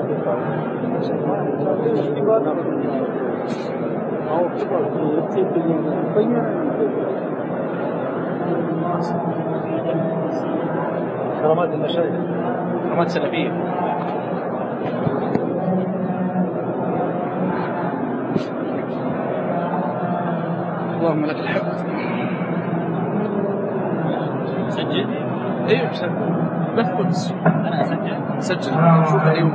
كرامات المشايخ، كرامات سلفية. اللهم لك الحمد. سجل؟ ايوه مسجل. بث قدس. انا اسجل؟ سجل. شوف اليوم.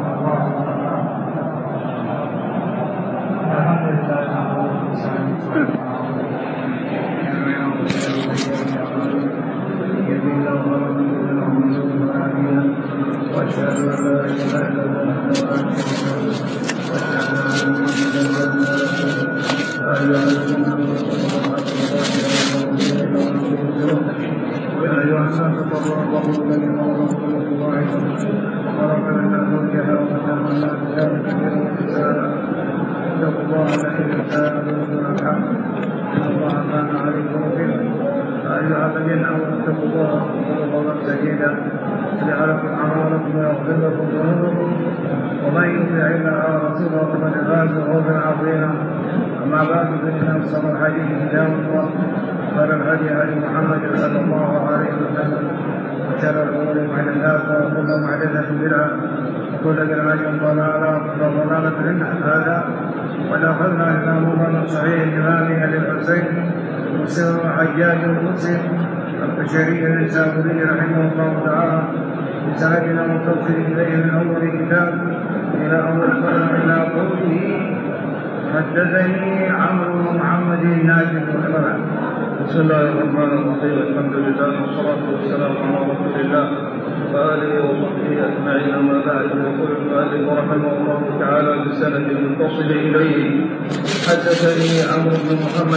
ومن يطع الله ورسوله فقد فاز فوزا عظيما. اما بعد فان اصدق الحديث كتاب الله وخير الهدي هدي محمد صلى الله عليه وسلم وشر الامور محدثاتها وكل محدثه بدعه وكل بدعه ضلاله وكل ضلاله في النار. هذا ودخلنا الى موضوع صحيح الامام ابي الحسين مسلم حجاج المسلم البشري النسابوري رحمه الله تعالى بسندنا متصل اليه من اول كتاب الى اول صلاه الى قوله حدثني عمرو بن محمد الناجي وحده. بسم الله الرحمن الرحيم. الحمد لله والصلاه والسلام على رسول الله وآله وصحبه أجمعين. أما بعد، يقول المؤلف رحمه الله تعالى بسند متصل إليه: حدثني عمرو بن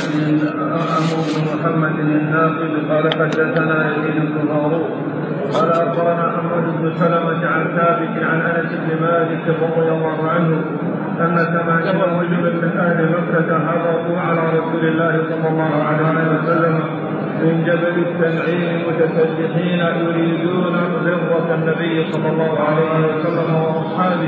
محمد الناقد قال حدثنا يزيد بن هارون قال أخبرنا محمد بن سلمة عن ثابت عن أنس بن مالك رضي الله عنه أن 80 رجلا من أهل مكة هبطوا على رسول الله صلى الله عليه وسلم من جبل التنعيم متسلحين يريدون غرة النبي صلى الله عليه وسلم وأصحابه،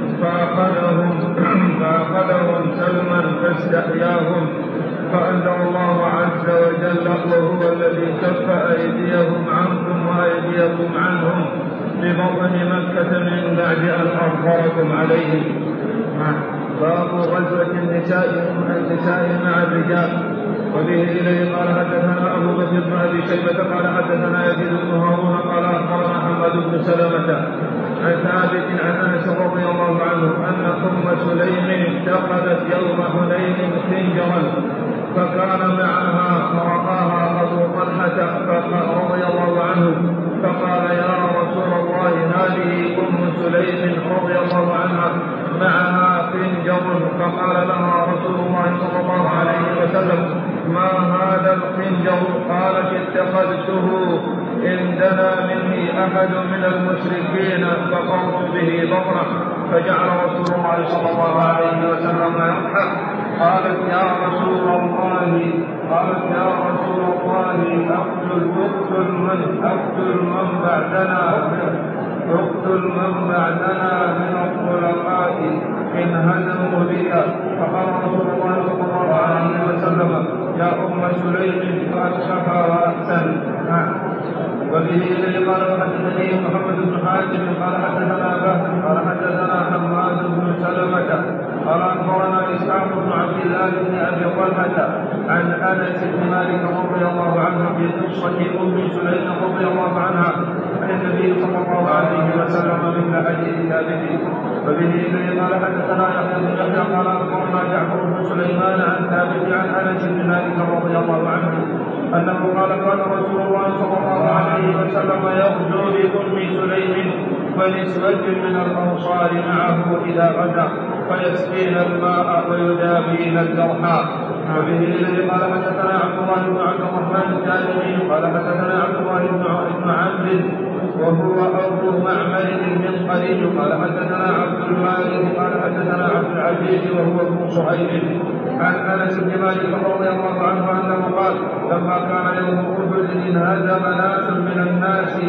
فأخذهم سلما فاستحياهم، فأنزل الله عز وجل: وهو الذي كف أيديهم عنكم وأيديكم عنهم ببطن مكة من بعد أن أظهركم عليهم. باب غزوة النساء مع الرجال. وبه إليه قال حدثنا أبو بكر بن أبي شيبة قال حدثنا يزيد بن هارون قال أخبرنا حماد بن سلمة عن ثابت عن أنس رضي الله عنه أن أم سليم اتخذت يوم حنين خنجرا فكان معها فرقاها أبو طلحة رضي الله عنه فقال: يا رسول الله، هذه أم سليم رضي الله عنها معها خنجر. فقال لها رسول الله صلى الله عليه وسلم: ما هذا الخنجر؟ قالت: اتخذته إن دنا مني أحد من المشركين فقمت به بطنه. فجعل رسول الله صلى الله عليه وسلم يضحك. قالت: يا رسول الله، اقتل من بعدنا من الخلفاء إن هزموا بك. فقال رسول الله صلى الله عليه وسلم: يا أم سليم، فأشفى وأحسن. وبه إليه قال حدثني محمد بن حاتم قال حدثنا بهز قال حدثنا حماد بن سلمة قال أخبرنا إسحاق بن عبد الله بن أبي طلحة عن أنس بن مالك رضي الله عنه في قصة أم سليم رضي الله عنها عن النبي صلى الله عليه وسلم مثل حديث ثابت. وبه إليه قال حدثنا يحيى بن يحيى قال أخبرنا جعفر بن سليمان عن ثابت عن أنس بن مالك رضي الله عنه أنه قال: كان رسول الله صلى الله عليه وسلم يغزو بأم سليم فنسوة من الأنصار معه إذا غدا فيسقين الماء ويدابين الجرحى. وبه إليه قال حدثنا عبد الله بن عبد الرحمن الدارمي قال حدثنا عبد الله بن عبد وهو أبو معمر المنقري قال حدثنا عبد المالك قال حدثنا عبد العزيز وهو ابن صهيب عن أنس بن مالك رضي الله عنه أنه قال: لما كان يوم أحد انهزم ناس من الناس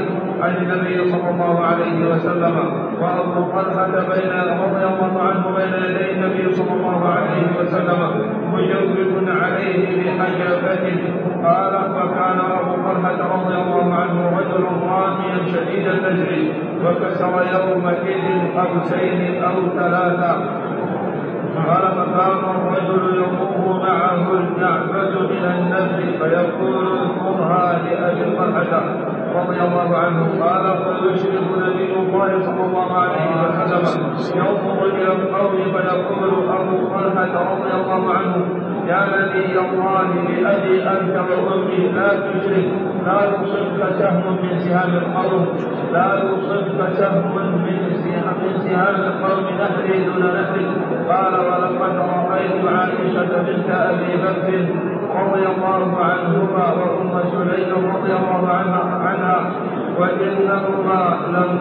عن النبي صلى الله عليه وسلم. وأبو طلحة رضي الله عنه بين يدي النبي صلى الله عليه وسلم مجوز عليه بحجابته. قال: وكان أبو طلحة رضي الله عنه رجل راميا شديد النزع، وكسر يومئذ قوسين أو ثلاثة. قال: فقام الرجل يطوف معه الكعبة إلى النبي فيقول: اذكرها لأبي طلحة رضي الله عنه. قال: فيشرف نبي الله صلى الله عليه وسلم ينظر إلى القوم فيقول أبو طلحة رضي الله عنه: يا نبي الله بأبي أنت وأمي لا تشرك، لا يصبك سهم من سهام القوم، لا يصبك سهم من سهام القوم نحري دون نحري. قال: ولقد رأيت عائشة بنت أبي بكر رضي الله عنهما وأم سليم رضي الله عنها وإنهما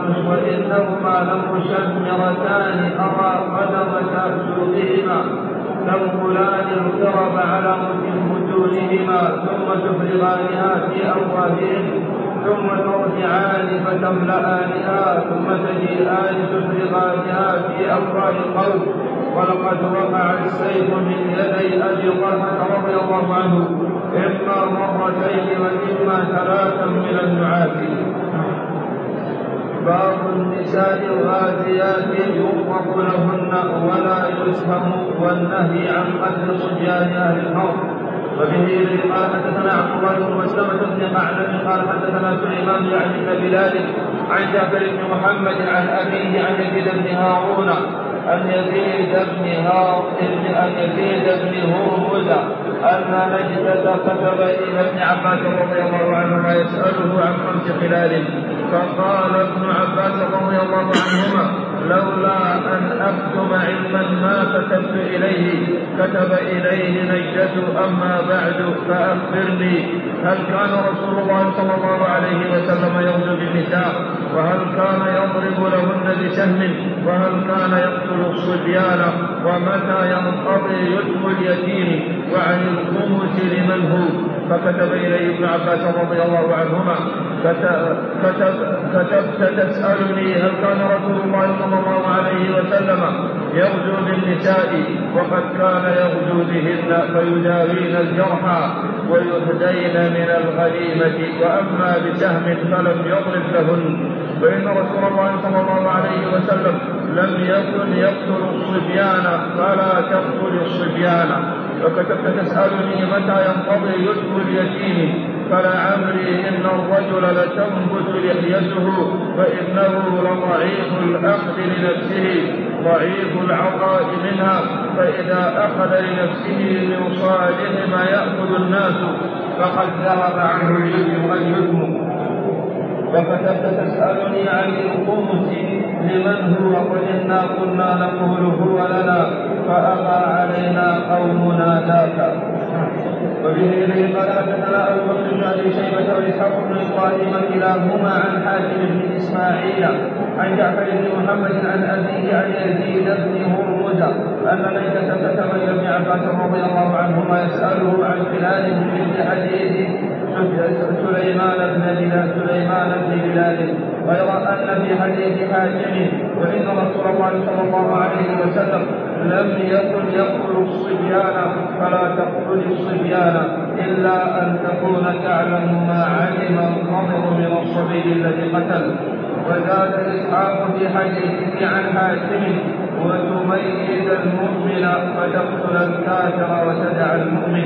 لمشمرتان أرى قدم سوقهما تنقلان القرب على متونهما ثم تفرغانها في أفواههن ثم ترجعان فتملأانها ثم تجيئان تفرغانها في أفواه القوم. ولقد وقع السيف من يدي أبي طلحة رضي الله عنه إما مرتين وإما ثلاثا من النعاس. باب النساء الغازيات يغفر لهن ولا يسهم، والنهي عن قتل صبيان أهل الحرب. وبه قال: حدثنا عبد الله بن مسلمة بن قعنب قال: حدثنا سليمان يعني بلال عن جعفر بن محمد عن أبيه عن يزيد بن هارون أن يزيد بن هرمز أن نجدة كتب إلى ابن عباس رضي الله عنهما يسأله عن 5 خلال. فقال ابن عباس رضي الله عنهما: لولا أن أكتم علما ما كتبت إليه. كتب إليه نجدة: أما بعد فأخبرني، هل كان رسول الله صلى الله عليه وسلم يغزو بالنساء؟ وهل كان يضرب لهن بسهم؟ وهل كان يقتل الصبيان؟ ومتى ينقضي يتم اليتيم؟ وعن الخمس لمن هو؟ فكتب إليه ابن عباس رضي الله عنهما: كتبت تسألني هل كان رسول الله صلى الله عليه وسلم يغزو بالنساء؟ وقد كان يغزو بهن فيداوين الجرحى ويهدين من الغنيمة، وأما بسهم فلم يضرب لهن. فإن رسول الله صلى الله عليه وسلم لم يكن يقتل الصبيان فلا تقتل الصبيان. وكتبت تسألني متى ينقضي يتم اليتيم؟ فلعمري إن الرجل لتنبت لحيته، فإنه لضعيف الأخذ لنفسه ضعيف العطاء منها، فإذا أخذ لنفسه من صالح ما يأخذ الناس فقد ذهب عنه اليتم. وكتبت تسألني عن الخمس لمن هو؟ قل إنا كنا نقول هو لنا فأبى علينا قومنا ذاك. وبه إليه قال: حدثنا أبو بكر بن أبي شيبة وإسحاق بن إبراهيم كلاهما عن حاتم بن إسماعيل عن جعفر بن محمد عن أبيه عن يزيد بن هرمز أن نجدة كتب إلى ابن عباس رضي الله عنهما يسأله عن خلال من حديث سليمان بن بلال، غير أن في حديث حاتم: وإن رسول الله صلى الله عليه وسلم لم يكن يقتل الصبيان فلا تقتل الصبيان إلا أن تكون تعلم ما علم الخضر من الصبي الذي قتل. وزاد إسحاق في حديثه عن حاتم: وتميز المؤمن فتقتل الكافر وتدع المؤمن.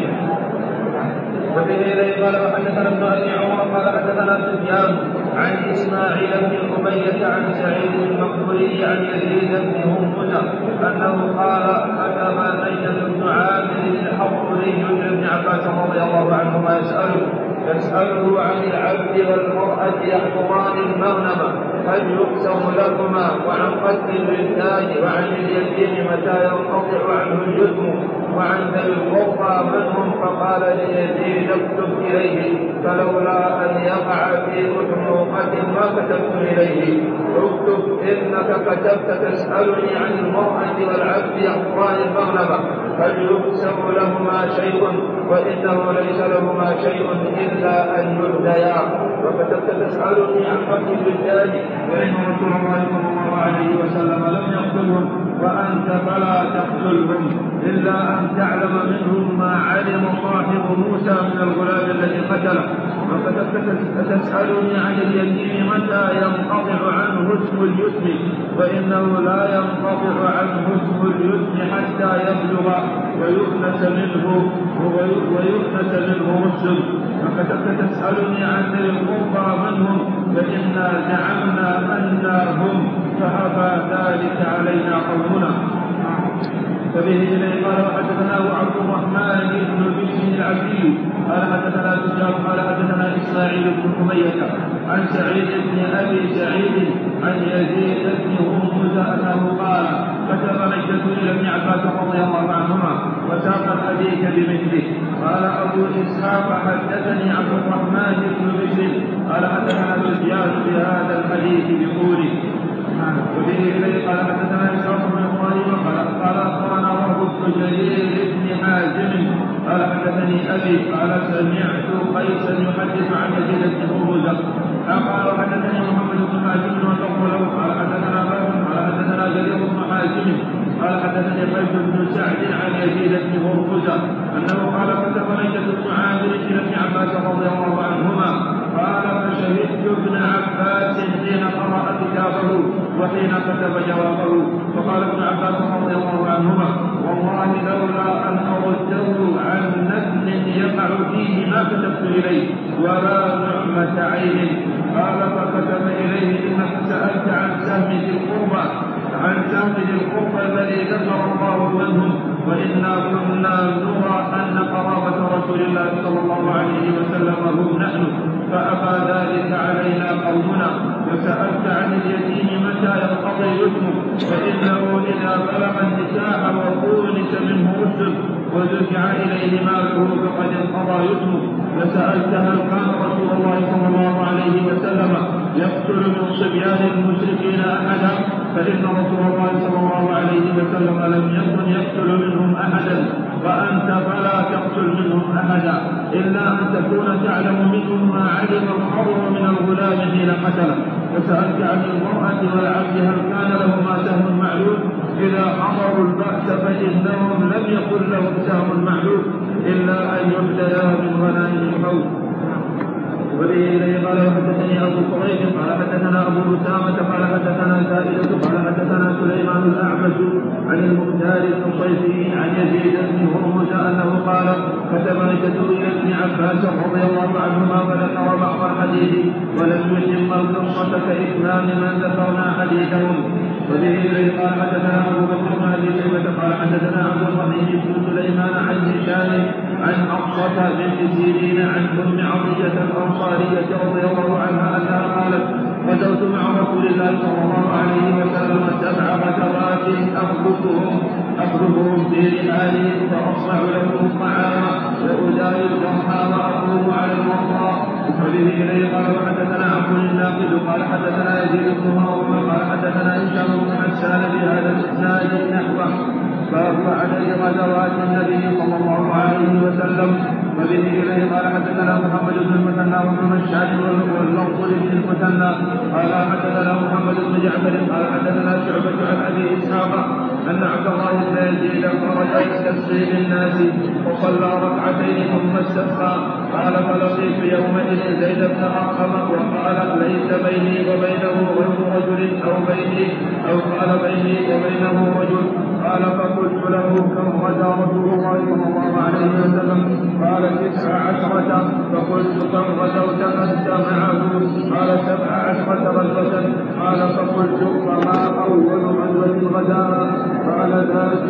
وبه إليه قال: وحدثنا ابن أبي عمر قال: حدثنا سفيان عن إسماعيل بن أمية عن سعيد المقبري عن يزيد بن هرمز أنه قال: كتب نجدة بن عامر الحضري لابن عباس رضي الله عنهما يسأله عن العبد والمرأة يحضران المغنم هل يقسم لهما، وعن قتل الرجال، وعن اليتيم متى ينقطع عنه الجسم، وعن ذي القربى منهم فقال ليزيد اكتب إليه فلولا أن يقع في محموقة ما كتبت إليه اكتب إنك كتبت تسألني عن المرأة والعبد يحضران المغنم هل يقسم لهما شيء وإنه ليس لهما شيء إلا أن يهديا وكتبت تسألني عن حق الرجال فإن رسول الله صلى الله عليه وسلم لم يقتلهم وأنت فلا تقتلهم إلا أن تعلم منهم ما علم صاحب موسى من الغلام الذي قتله وكتبت تسألني عن اليتيم متى ينقطع عنه اسم اليتم فإنه لا ينقطع عنه اسم اليتم حتى يبلغ ويؤنس منه رشد وكتبت تسألني عن ذي القربى منهم فإنا زعمنا أنهم فأبى ذلك علينا قومنا فبه إليه قال وحدثناه عبد الرحمن بن بشر العبدي قال حدثنا سفيان قال حدثنا إسماعيل بن أمية عن سعيد بن أبي سعيد عن يزيد بن هرمز أنه قال كتب نجدة إلى ابن عباس رضي الله عنهما وساق الحديث بمثله قال أبو إسحاق حدثني عبد الرحمن بن بشر قال حدثنا سفيان بهذا الحديث بقوله وبه إليه قال حدثنا إسحاق بن إبراهيم قال أخبرنا وهب بن جرير بن حازم قال حدثني أبي قال سمعت قيسا يحدث عن يزيد بن هرمز قال حدثني محمد بن حازم وتقول له قال حدثنا قال حدثنا جرير بن حازم قال حدثني قيس بن سعد عن يزيد بن هرمز أنه قال كتب نجدة بن عامر إلى ابن عباس رضي الله عنهما قال فشهدت ابن عباس حين قرأ كتابه وحين كتب جوابه فقال ابن عباس رضي الله عنهما والله لولا أن أرده عن نتن يقع فيه ما كتبت إليه ولا نعمة عين قال فكتب إليه إنك سألت عن سهم ذي القربى الذي ذكر الله منهم وإنا كنا نرى أن قرابة رسول الله صلى الله عليه وسلم هم نحن فأبى ذلك علينا قومنا وسألت عن اليتيم متى ينقضي يتمه فإنه إذا بلغ النكاح وكونس منه رشد ودفع إليه ماله فقد انقضى يتمه فسألت هل كان رسول الله صلى الله عليه وسلم يقتل من صبيان المشركين أحدا فإن رسول الله صلى الله عليه وسلم لم يكن يقتل منهم أحدا وأنت فلا تقتل منهم أحدا إلا أن تكون تعلم منهم ما علم الحر من الغلام حين قتله وسألت عن المرأة والعبد هل كان لهما سهم معلوم إذا حضروا البأس فإنهم لم يكن لهم سهم معلوم إلا أن يبتلى من غنائم الحوض وبه إليه قال حدثني أبو قريب قال حدثنا أبو أسامة قال حدثنا زائدة قال حدثنا سليمان الأعمش عن المختار القصيفي عن يزيد بن هرمز أنه قال كتب نجدة إلى ابن عباس رضي الله عنهما فذكر بعض الحديث ولم يتم القصة كإتمام من ذكرنا حديثهم وبه إليه قال حدثنا أبو بكر بن أبي شيبة قال حدثنا عبد الرحيم بن سليمان عن هشام عن حفصة بنت سيرين عن أم عطية الأنصارية رضي الله عنها أنها قالت غزوت مع رسول الله صلى الله عليه وسلم 7 غزوات أخذهم في رحاله فأصنع لهم الطعام وأداوي الجرحى وأقوم على المرضى وبه إليه قال وحدثنا عبد الناقد قال حدثنا يزيد بن هارون قال حدثنا هشام بن حسان بهذا الإسناد نحوه باب عدد غزوات النبي صلى الله عليه وسلم وبه إليه قال حدثنا محمد بن المثنى وابن الشام واللفظ بن المثنى قال حدثنا محمد بن جعفر قال حدثنا شعبة عن أبي إسحاق أن عبد الله بن يزيد خرج يستسقي بالناس وصلى ركعتين ثم استسقى قال فلقيت يومئذ زيد بن أرقم وقال ليس بيني وبينه غير رجل أو قال بيني وبينه رجل قال فقلت له كم غزا رسول الله صلى الله عليه وسلم قال 19 فقلت كم غزوت أنت معه قال 17 غزوة قال فقلت فما أول غزوة غزاها قال ذات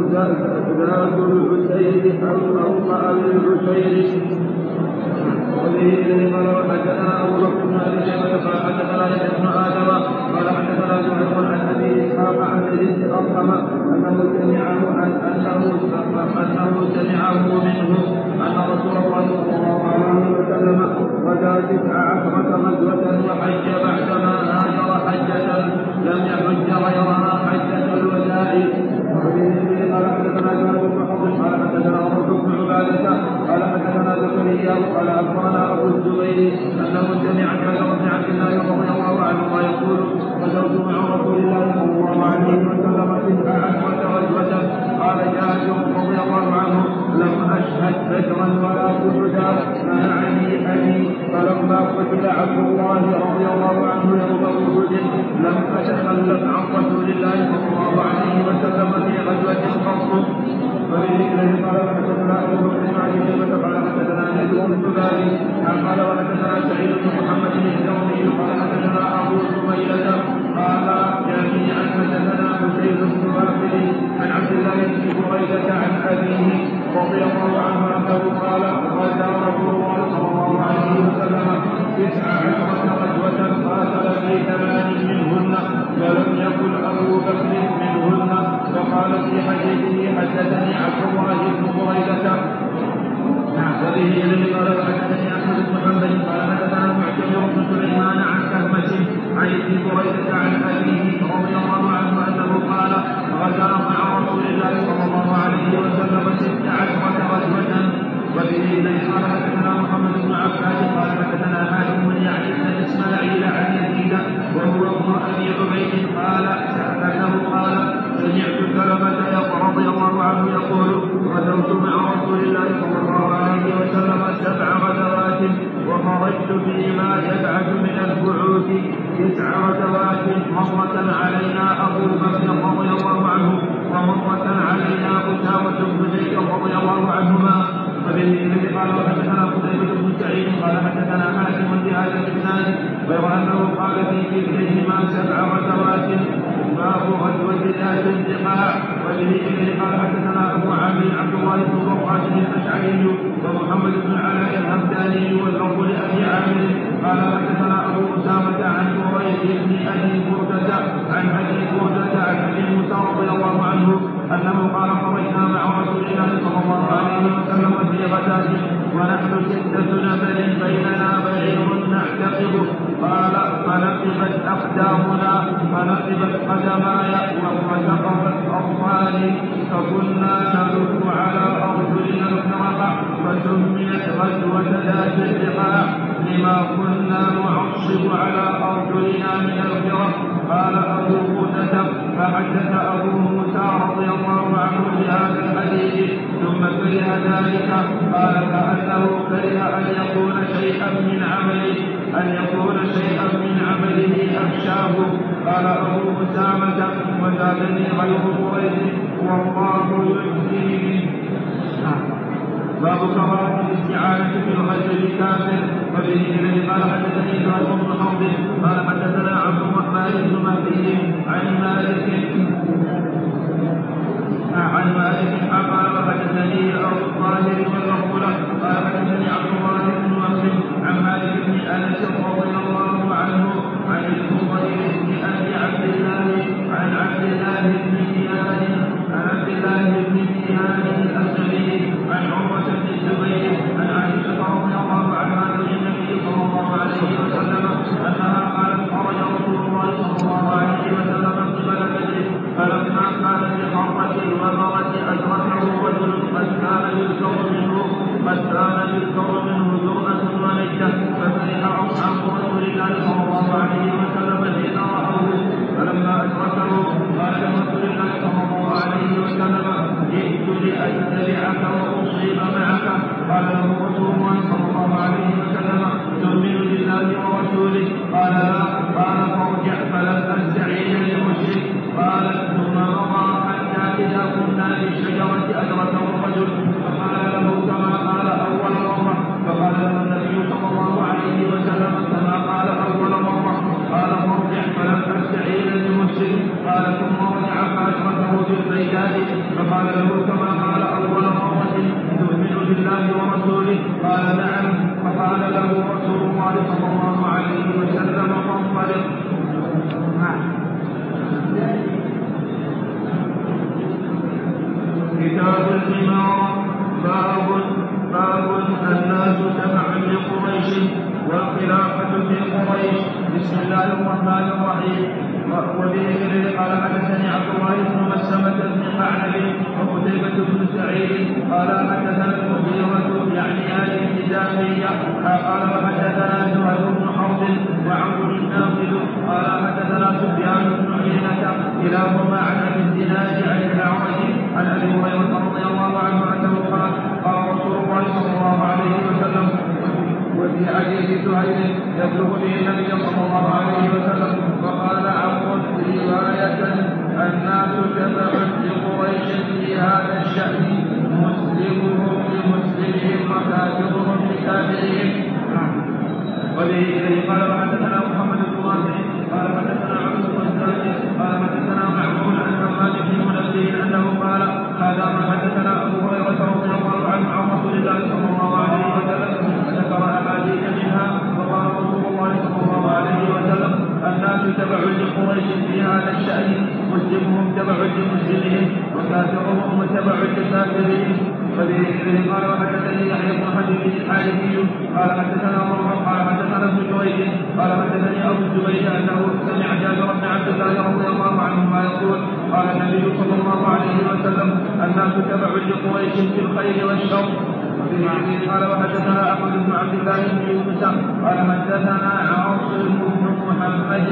العسير أو العسير وبه إليه قال وحدثنا أبو بكر بن أبي شيبة قال حدثنا يحيى بن آدم قال حدثنا زهير عن أبي إسحاق عن يزيد أرقم أنه سمعه منه أن رسول الله صلى الله عليه وسلم غزا 19 غزوة وحج بعدما هاجر حجة لم يحج غيرها حجة الوداع. قال حدثنا جابر بن حفص قال حدثنا عمرو بن عبادة قال حدثنا زكريا قال أخبرنا أبو الزبير أنه سمع جابر بن عبد الله رضي الله عنهما يقول غزوت مع رسول الله صلى الله عليه وسلم 19 غزوة. قال جابر رضي الله عنه لم أشهد بدرا ولا أحدا منعني أبي فلما قتل عبد الله رضي الله عنه يوم أحد لم أتخلف عن رسول الله صلى الله عليه وسلم في غزوة قط. ولذكره قال حدثنا أبو بكر بن أبي شيبة قال حدثنا يزيد بن جبير قال وحدثنا سعيد بن محمد الجوزي قال حدثنا أبو سميلة قال جميعا حدثنا حسين بن واقد عن عبد الله بن بريدة عن أبيه رضي الله عنه أنه قال غزا رسول الله صلى الله عليه وسلم 19 غزوة قاتل في 8 منهن ولم يكن أبو بكر منهن. وقال في حديثه حدثني عبد الله بن بريدة وبه إليه قال حدثني أحمد بن حنبل قال حدثنا معتمر بن سليمان عن كهمة عن ابن بريدة عن أبيه رضي الله عنه أنه قال غزا مع رسول الله صلى الله عليه وسلم 16 غزوة. وبه إليه قال حدثنا محمد بن عباد قال حدثنا حاتم يعني ابن إسماعيل عن يزيد وهو ابن أبي عبيد قال أنه قال سمعت سلمة رضي الله عنه يقول غزوت مع رسول الله صلى الله عليه وسلم 7 غزوات وخرجت فيما يبعث من البعوث 9 غزوات مرة علينا أبو بكر رضي الله عنه ومرة علينا أسامة بن زيد رضي الله عنهما. وبه قال وحدثنا قتيبة بن سعيد قال حدثنا حاتم بهذا الإسناد غير أنه قال في كلتيهما 7 غزوات باب غزوة ذات الرقاع. وبه قال حدثنا أبو عامر عبد الله بن رقاش الأشعري ومحمد بن علاء الهمداني واللفظ لأبي عامر قال حدثنا أبو أسامة عن بريد بن أبي بردة عن أبي بردة عن أبي موسى رضي الله عنه أنه قال خرجنا مع رسول الله صلى الله عليه وسلم في غزاة ونحن 6 نفر بيننا بعير نعتقد قال فنقبت أقدامنا فنقبت قدماي وسقطت أطفالي فكنا نلف على أرجلنا الفرقة فسميت غزوة ذات الرقاع لما كنا نعصب على أرجلنا من الفرق. قال أبو موسى فحدث أبو موسى رضي الله عنه بهذا الحديث ثم كره ذلك قال كأنه كره أن يكون شيئا من عمله أخشاه. قال أبو أسامة وزادني غير قريش والله يجزيني. باب كراهة الاستعانة في الغزو الكافر. وبه إليه قال حدثني زهير بن حرب قال حدثنا عبد الرحمن بن مهدي عن مالك قال حدثني أبو الطاهر والرسول قال حدثني عبد الله بن مسلم عن مالك بن أنس رضي الله عنه عن الفضيل بن أبي عبد الله عن عبد الله بن ميهان الأسلمي عن عروة بن الزبير عن عائشة رضي الله عنها عن النبي صلى الله عليه وسلم أنها قالت خرج رسول الله صلى الله عليه وسلم قبل بدر فلما كان بحرة الوبرة أدركه رجل قد كان يذكر منه جرأة ونجدة ففرح أصحاب رسول الله صلى الله عليه وسلم حين رأوه فلما أدركه قال رسول الله صلى الله عليه وسلم جئت لأتبعك وأصيب معك. قال له رسول الله صلى الله عليه وسلم تؤمن بالله ورسوله قال لا. قال فارجع فلن أستعين لمشرك. قال ثم مضى حتى إذا كنا بالشجرة أدركه الرجل فقال له كما قال أول مرة فقال له النبي صلى الله عليه وسلم كما قال أول مرة. قال فارجع فلن أستعين لمشرك. قال ثم رجع فأدركه بالبيداد فقال له كما قال أول مرة تؤمن بالله ورسوله قال نعم. فقال له رسول الله صلى الله عليه وسلم فانطلق. حمارا. باب الناس تبع لقريش والخلافة في قريش. بسم الله الرحمن الرحيم. وبه قال حدثني عبد الله بن مسلمة بن قعنب وقتيبة بن سعيد قال حدثنا المغيرة يعني هذه الحجازية قال وحدثنا زهير بن حرب وعمرو بن ناصر قال حدثنا سفيان بن عيينة كلاهما عن ابي الزناد عن الاعرج عن ابي هريرة رضي الله عنه انه قال قال رسول الله صلى الله عليه وسلم. وفي حديث زهير يبلغ به النبي صلى الله عليه وسلم وقال عمرو رواية الناس تبع لقريش في هذا الشأن مسلمهم لمسلمهم وكافرهم لكافرهم. وبه إليه قال وحدثنا محمد بن رافع قال حدثنا عبد الرزاق قال حدثنا معمر عن حماد بن منبه انه قال هذا ما حدثنا ابو هريره رضي الله عنه عن رسول الله صلى الله عليه وسلم ذكر احاديث منها وقال رسول الله صلى الله عليه وسلم الناس تبع لقريش في هذا الشأن مسلمهم تبع لمسلمهم وكافرهم تبع لكافرهم. وبه قال وحدثني يحيى بن حبيب الحارثي قال حدثنا مرة قال حدثنا ابن جريج قال حدثني ابو الزبير انه سمع جابر بن عبد الله رضي الله عنهما يقول قال النبي صلى الله عليه وسلم الناس تبع لقريش في الخير والشر. قال وحدثنا احمد بن عبد الله بن يونس قال حدثنا عاصم بن محمد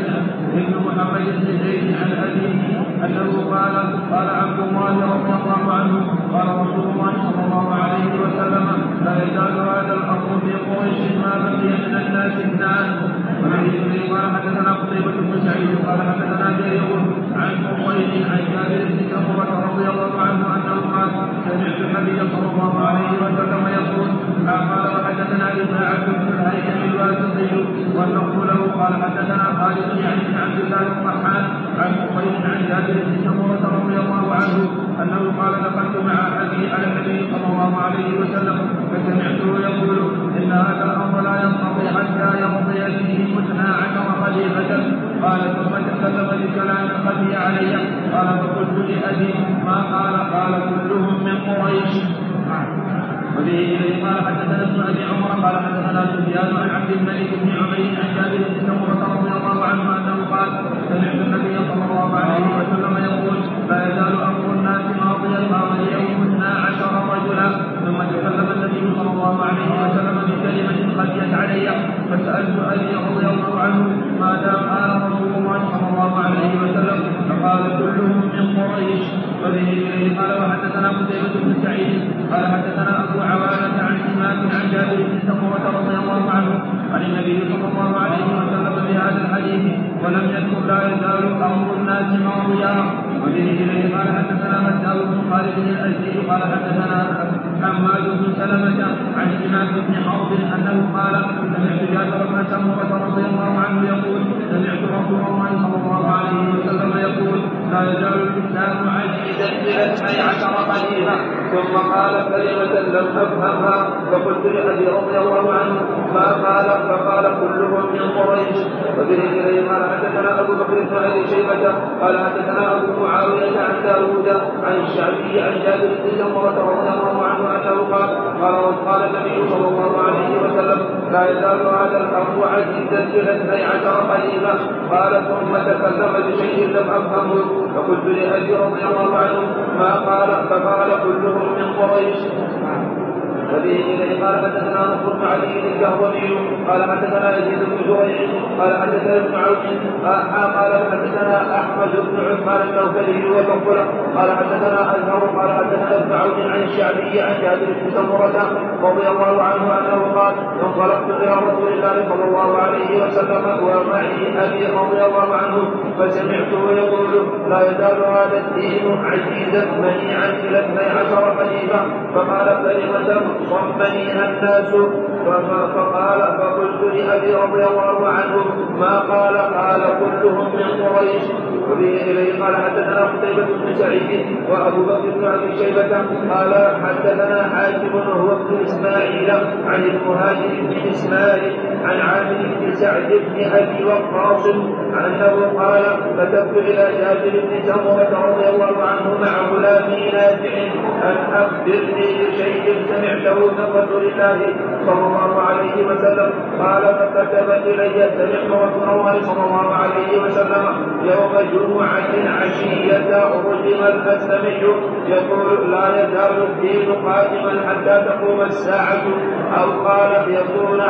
بن زيد عن ابيه انه قال عبد الله رضي الله عنه قال رسول الله صلى الله عليه وسلم لا يزال هذا الامر في قريش ما بقي من الناس اثنان. قال حدثنا قتيبة بن سعيد قال حدثنا جرير عن حصين عن جابر بن سمرة رضي الله عنه انه قال سمعت النبي صلى الله عليه وسلم يقول قال وحدثنا رفاعة بن الهيثم الواسطي واللفظ له قال حدثنا خالد يعني بن عبد الله الطحان عن حصين عن جابر بن سمرة رضي الله عنه انه قال دخلت مع ابي على النبي صلى الله عليه وسلم فسمعته يقول ان هذا الامر لا ينقضي حتى يمضي فيه 12 خليفة. قال ثم تكلم بكلام خفي علي قال فقلت لابي ما قال كلهم من قريش. وبه قال حدثنا ابن ابي عمر قال حدثنا سفيان عن عبد الملك بن عمير عن جابر بن سمرة رضي الله عنه انه قال سمعت النبي صلى الله عليه وسلم يقول لا يزال امر الناس ماضيا يوم 12 رجلا. ثم تكلم النبي صلى الله عليه وسلم بكلمة خفيت علي فسألت ابي رضي الله عنه ماذا قال رسول الله صلى الله عليه وسلم فقال كلهم من قريش. وبه قال وحدثنا قتيبة بن سعيد قال حدثنا ابو عوانة عن سماك عن جابر بن سمرة رضي الله عنه عن النبي صلى الله عليه وسلم بهذا الحديث ولم يذكر لا يزال امر الناس ماضيا. وبه قال حدثنا مسعود بن خالد الازدي قال حدثنا حماد بن سلمة عن سماك بن حرب انه قال سمعت جابر بن سمرة رضي الله عنه يقول سمعت رسول الله صلى الله عليه وسلم يقول لا يزال الاسلام عزيزا الى 12 خليفة. ثم قال كلمة لم افهمها فقلت لابي رضي الله عنه ما قال فقال كلهم من قريش. وبه قال حدثنا ابو بكر بن ابي شيبة قال حدثنا ابو معاوية عن داوود عن الشعبي عن جابر بن سمرة رضي الله عنه انه قال النبي صلى الله عليه وسلم لا يزال هذا الامر عزيزا الى 12 خليفة. قال ثم تكلم بشيء لم افهمه فقلت لابي رضي الله عنه ما قال فقال كلهم من قريش. وبه قال حدثنا نصر بن علي الجهضمي قال حدثنا يزيد بن زريع قال حدثنا ابن عون قال حدثنا احمد بن عثمان النوفلي وكفله قال حدثنا ازهر قال حدثنا ابن عون عن الشعبي عن جابر بن سمرة رضي الله عنه انه قال انطلقت الى رسول الله صلى الله عليه وسلم ومعي ابي رضي الله عنه فسمعته يقول لا يزال هذا الدين عزيزا منيعا الى 12 خليفة. فقال كلمة صمنيها الناس فقال فقلت لأبي رضي الله عنه ما قال كلهم من قريش. وبه قال حدثنا قتيبة بن سعيد وأبو بكر بن أبي شيبة قال حدثنا حاتم وهو ابن إسماعيل عن المهاجر بن إسماعيل عن عامر بن سعد بن أبي وقاص أنه قال كتبت إلى جابر بن سمرة رضي الله عنه مع غلامي نافع أن أخبرني بشيء سمعته من رسول الله صلى الله عليه وسلم. قال فكتب إلي سمعت رسول الله صلى الله عليه وسلم يوم جمعة عشية رجم الأسلمي يقول لا يزال الدين قائما حتى تقوم الساعة، أو قال يكون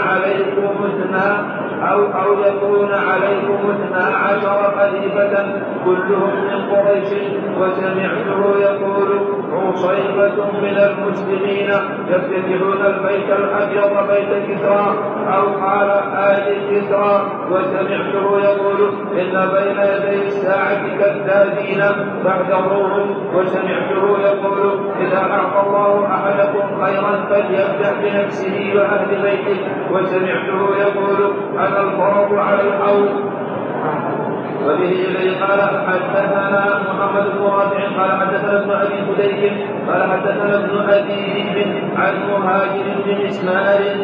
عليكم 12 خليفة كلهم من قريش. وسمعته يقول عصيبة من المسلمين يفتتحون البيت الأبيض بيت كسرى، أو قال آل كسرى. وسمعته يقول إن بين يدي الساعة كذابين فاحذروهم. وسمعته يقول إذا أعطى الله أحدكم خيرا فليبدأ بنفسه وأهل بيته. وسمعته يقول أنا الفرض على الحوض. وبه إليه قال حدثنا محمد بن رافع قال حدثنا ابن أبي فديك قال حدثنا ابن أبي ذئب عن مهاجر بن إسماعيل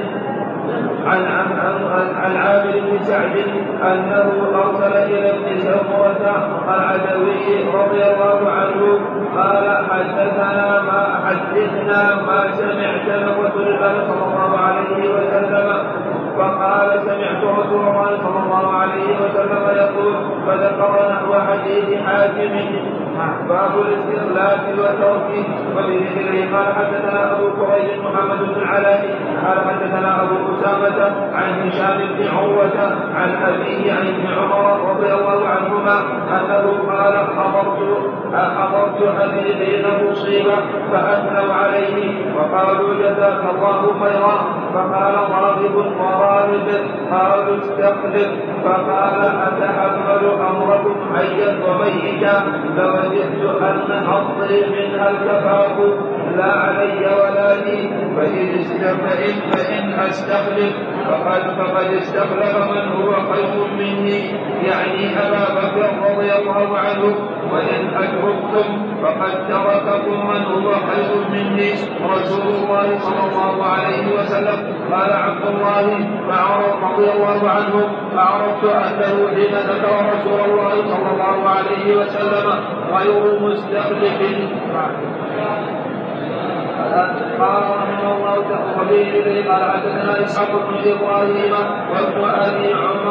عن عامر بن سعد أنه أرسل إلى ابن سمرة العدوي رضي الله عنه قال حدثنا ما سمعت من رسول الله صلى الله عليه وسلم. فقال سمعت رسول الله صلى الله عليه وسلم يقول، فذكر نحو حديث حاتم باب الاستخلاف وتركه. وبه إليه قال حدثنا أبو كريب محمد بن العلاء قال حدثنا أبو أسامة عن هشام بن عروة عن أبيه عن ابن عمر رضي الله عنهما أنه قال حضرت أبي حين مصيبة فأثنوا عليه وقالوا جزاك الله خيرا. فقال ضارب وراهب قالوا استخلف. فقال أتحمل أمركم حيا وميتا لوجدت أن حظي منها الكفاف لا علي ولا لي فإن أستخلف فقد استخلف من هو خير مني يعني أبا بكر رضي الله عنه. وإن أتركتم فقد ترككم من هو خير مني رسول الله صلى الله عليه وسلم. قال عبد الله رضي الله عنه فعرفت أنه حين ذكر رسول الله صلى الله عليه وسلم غير مستخلف. قال رحمه الله تعالى قال حدثنا اسحاق بن ابراهيم وابن ابي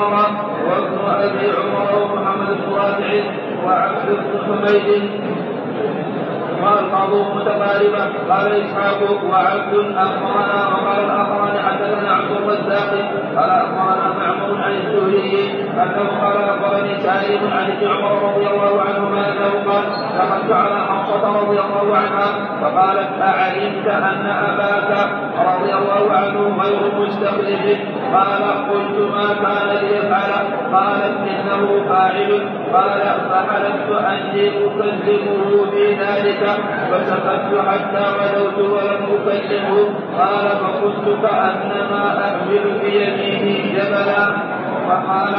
عمر ومحمد بن رافع وعبد بن حميد والقضوا متقاربة. قال إسحاق وعبد أخبرنا وقال الآخران حدثنا عبد الرزاق قال أخبرنا معمر عن الزهري أنه قال أخبرني سعيد عن ابن عمر رضي الله عنهما أنه قال دخلت على حفصة رضي الله عنها فقالت أعلمت أن أباك رضي الله عنه غير مستخلف؟ قال قلت ما كان ليفعل؟ قالت إنه فاعل. قال فحلفت أني أكلمه في ذلك فسكت حتى غدوت ولم أكلمه. قال فكنت كأنما أحمل بيمينه جبلا. فقال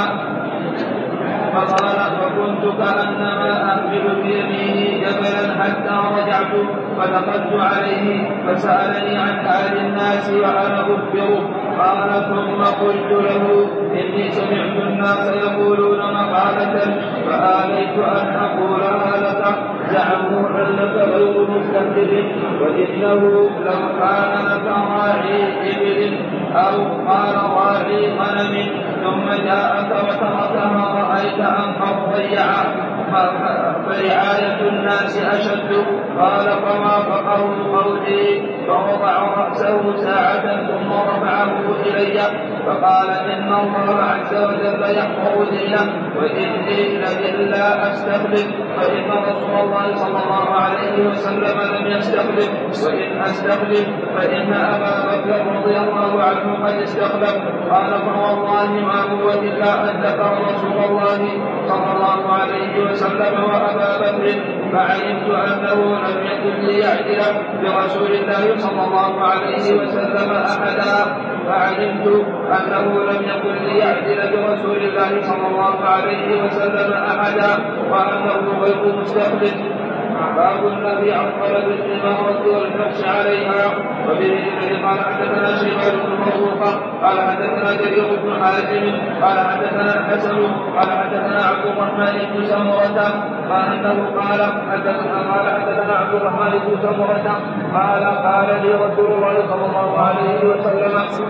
فكنت كأنما أحمل بيمينه جبلا حتى رجعت فدخلت عليه فسألني عن حال الناس وأنا أخبره. قال ثم قلت له إني سمعت الناس يقولون مقالة فآليت أن أقولها لك. زعموا أنك غير مستخلف وإنه لو كان لك راعي إبل أو قال راعي غنم ثم جاءك وتركها رأيت أن قد ضيع فرعاية الناس أشد. قال فما فقروا قولي فوضع رأسه ساعة ثم رفعه إلي فقال إن الله عز وجل يحفظ دينه وإني لئلا أستخلف فإن رسول الله صلى الله عليه وسلم لم يستخلف وإن أستخلف فإن أبا بكر رضي الله عنه قد استخلف. قال فوالله ما هو إلا أن ذكر رسول الله صلى الله عليه وسلم وأبا بكر فعلمت أنه لم يكن ليعدل برسول الله صلى الله عليه وسلم أحدا برسول الله صلى الله عليه وسلم أحدا وأنه غير مستخلف. باب النبي عن طلب الإمارة والنفس عليها. وبه قال حدثنا شيبان بن مرزوق قال حدثنا جرير بن حازم قال حدثنا الحسن قال حدثنا عبد الرحمن بن سمرة انه قال حدثنا عبد الرحمن بن سمرة قال لي رسول الله صلى الله عليه وسلم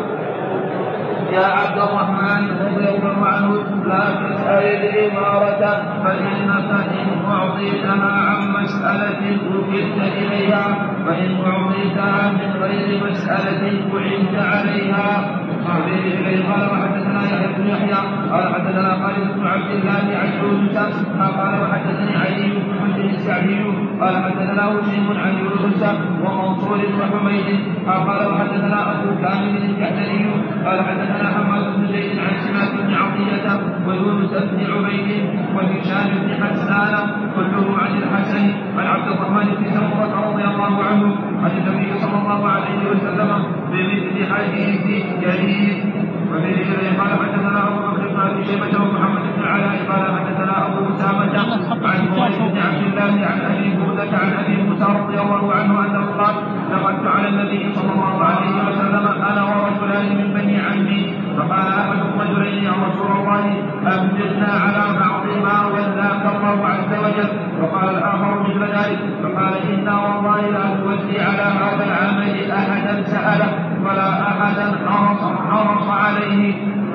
يا عبد الرحمن رضي الله عنه لا تسأل الإمارة فإنك إن أعطيتها عن مسألة وكلت إليها وإن أعطيتها من غير مسألة وعنت عليها. قال وحدثنا يحيى بن يحيى قال حدثنا خالد بن عبد الله عن يونس قال وحدثني علي بن حجر السعدي قال حدثنا هشيم عن يونس ومنصور وحميد قال وحدثنا ابو كامل الجحدري قال حدثنا حماد بن زيد عن سماك بن عطية ويونس بن عبيد وهشام بن حسان كلهم عن الحسن عن عبد الرحمن بن سمرة رضي الله عنه عن النبي صلى الله عليه وسلم بمثل حديث جرير. قال حدثنا ابو بكر بن ابي شيبه ومحمد بن العلاء قال حدثنا ابو اسامه عن موسى بن عبد الله عن ابي بردة عن ابي موسى رضي الله عنه انه قال دخلت على النبي صلى الله عليه وسلم انا ورجلان من بني عمي فقال احد الرجلين يا رسول الله ابلغنا على بعض ما ولاك الله عز وجل وقال الاخر مثل ذلك فقال انا والله لا نولي على هذا العمل احدا ساله ولا احدا حرص عليه.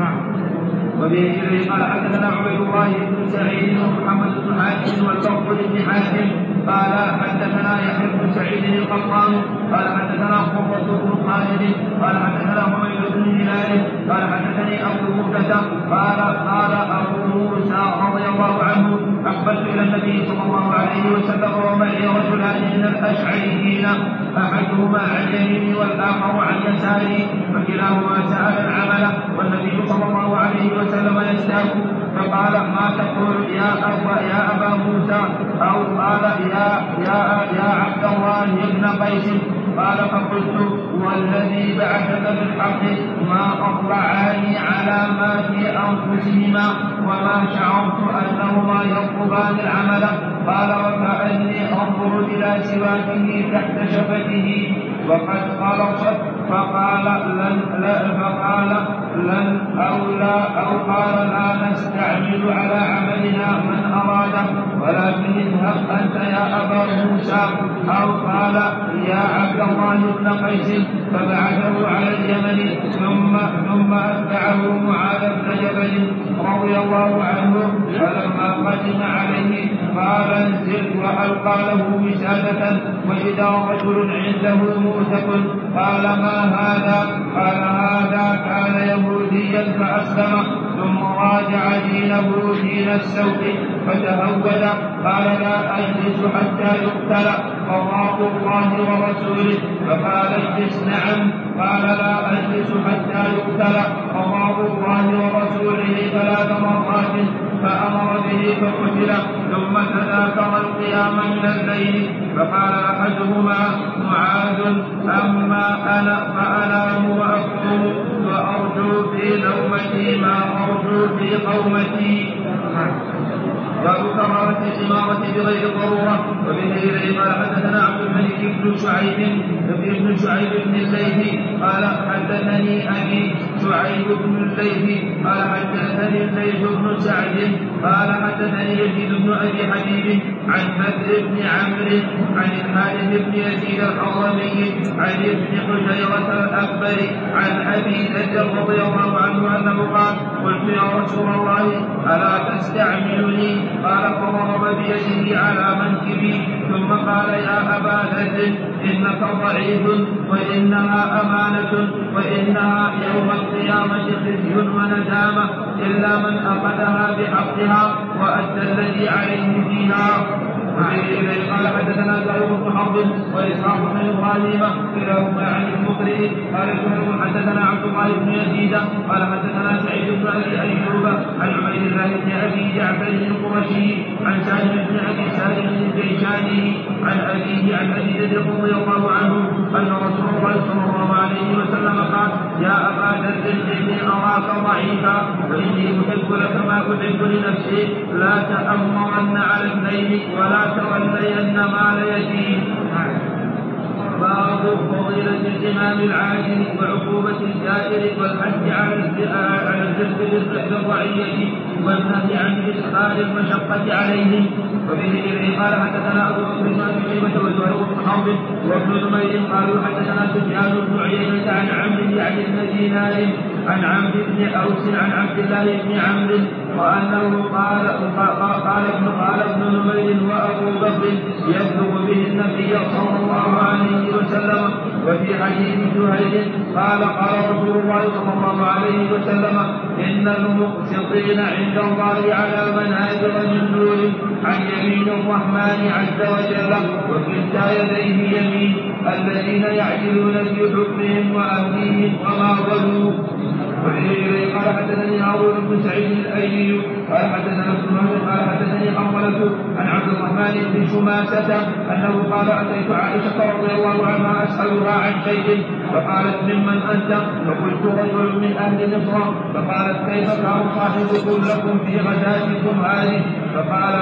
وبه قال حدثنا عبيد الله بن سعيد ومحمد بن حاتم والفضل بن حاتم قال حدثنا يحيى بن سعيد القطان قال حدثنا قرة بن خالد قال حدثنا حميد بن هلال قال حدثني ابو بردة قال ابو موسى رضي الله عنه اقبلت الى النبي صلى الله عليه وسلم ومعي رجلان من الاشعريين احدهما عن يميني والاخر عن يساري فكلاهما سال العمل والنبي صلى الله عليه وسلم يستاك فقال ما تقول يا ابا موسى او قال يا عبد الله بن قيس قال فقلت والذي بعثك بالحق ما اطلعاني على ما في انفسهما وما شعرت انهما يطلبان العمل قال وكأني انظر الى سواكه تحت شفته وقد خلصت فقال لن أو قال لا نستعمل على عملنا من أراده ولكن اذهب أنت يا أبا موسى أو قال يا عبد الله بن قيس فبعثه على اليمن ثم أتبعه معاذ بن جبل رضي الله عنه فلما قدم عليه قال انزل وألقى له وسادة وإذا رجل عنده موثق قال ما هذا قال هذا كان يهوديا فأسلم ثم راجع دينه دين السوء فتهود قال لا أجلس حتى يقتل قضاء الله ورسوله فقال اجلس نعم قال لا أجلس حتى يقتل قضاء الله ورسوله 3 مرات فأمر به فقتل ثم تذاكر القيام من الليل فقال أحدهما معاذ أما أنا فأنام وأكتم وأرجو في نومتي ما أرجو في قومتي. باب كراهة الإمارة بغير ضرورة. وبه قال حدثنا عبد الملك بن شعيب بن الليث قال حدثني أبي شعيب بن الليث قال حدثني الليث بن سعد قال حدثني يزيد بن أبي حبيب عن بدر بن عمرو عن الحارث بن يزيد الحضرمي عن ابن حجيرة الأكبر عن أبي ذر رضي الله عنه أنه قال قلت يا رسول الله ألا تستعملني قال فضرب بيده على منكبي ثم قال يا أبا ذر إنك ضعيف وإنها أمانة وإنها يوم القيامة خزي وندامة إلا من أخذها بحقها وأدى الذي عليه فيها. قال حدثنا زهير بن حرب وإسحاق بن إبراهيم كلاهما عن المقرئ قال زهير حدثنا عبد الله بن يزيد قال حدثنا سعيد بن أبي أيوب عن عبيد الله بن أبي جعفر القرشي عن سالم بن أبي سالم الجيشاني عن أبيه عن أبي ذر رضي الله عنه أن رسول الله صلى الله عليه وسلم قال يا أبا ذر إني أراك ضعيفا وإني أحب لك ما أحب لنفسي لا تأمرن على الليل ولا تولين مال يتيم. باب فضيلة الإمام العادل وعقوبة الجائر والحث على الجد للرعية والنهي عن إدخال المشقة عليهم. وبه إليه قال حدثنا أبو بكر بن أبي شيبة وزهير بن حرب وابن نمير قالوا حدثنا سفيان بن عيينة عن عمرو يعني بن دينار عن عمرو بن أوس عن عبد الله بن عمرو وأنه قال ابن نمير وأبو بكر يبلغ به النبي صلى الله عليه وسلم. وفي حديث زهير قال رسول الله صلى الله عليه وسلم إن المقسطين عند الله على منابر من نور عن يمين الرحمن عز وجل وكلتا يديه يمين الذين يعدلون في حكمهم وأهليهم وما ظلموا. وإليه قال حدثني هارون بن سعيد الأيلي قال حدثنا ابن مسعود قال حدثني حنظلة عن عبد الرحمن بن شماسة أنه قال أتيت عائشة رضي الله عنها أسألها عن شيء فقالت ممن أنت؟ فقلت رجل من أهل مصر. فقالت كيف كان صاحبكم لكم في غزاتكم هذه؟ فقال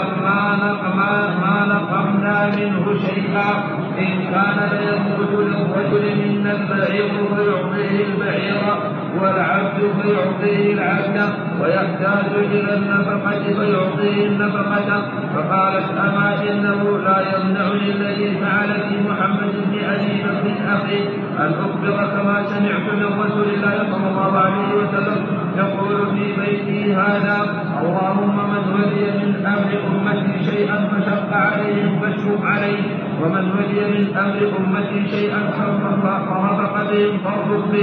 ما نقمنا منه شيئا إن كان ليموت للرجل منا البعير فيعطيه البعير والعبد فيعطيه العبد ويحتاج إلى النفقة فيعطيه النفقة. فقالت أما إنه لا يمنعني الذي فعل في محمد بن أبي بكر أخي أن أخبرك ما سمعت من رسول الله صلى الله عليه وسلم يقول في بيتي هذا اللهم من ولي من أمر أمتي شيئا فشق عليهم فاشفق عليه ومن ولي من أمر أمتي شيئا فرفق بهم فارفق به.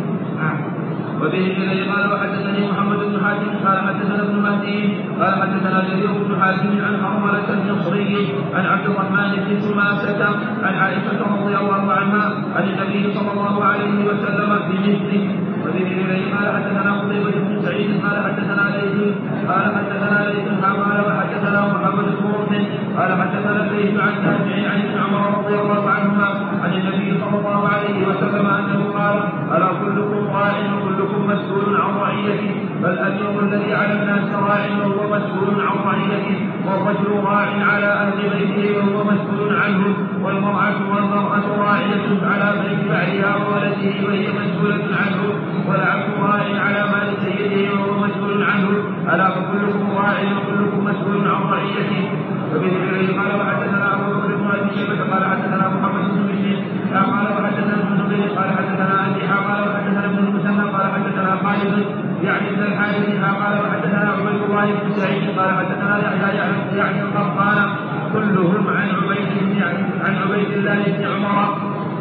وبه إليه قال وحدثني محمد بن حاتم قال حدثنا ابن مهدي قال حدثنا جرير بن حاتم عن حرملة المصري عن عبد الرحمن بن شماسة عن عائشة رضي الله عنها عن النبي صلى الله عليه وسلم بمثله. وبه إليه قال حدثنا قتيبة بن سعيد قال حدثنا ليث قال وحدثنا محمد بن مرد قال حدثنا ليث عن نافع عن ابن عمر رضي الله عنهما عن النبي صلى الله عليه وسلم أنه قال ألا كلكم راع وكلكم مسؤول عن رعيته فالأمير الذي على الناس راع وهو مسؤول عن رعيته والرجل راع على أهل بيته وهو مسؤول عنه والمرأة راعية على بيت بعلها وولده وهي مسؤولة عنه والعبد راع على مال سيده وهو مسؤول عنه ألا فكلكم راع وكلكم مسؤول عن رعيته. وبه إليه قال وحدثنا أبو بكر بن أبي شيبة قال حدثنا محمد بن بشير قال وحدثنا ابن نمير قال حدثنا أبي قال وحدثنا ابن المثنى قال حدثنا خالد يعني ابن الحارث قال وحدثنا عبيد الله بن سعيد قال حدثنا يحيى يعني القطان كلهم عن عبيد الله بن عمر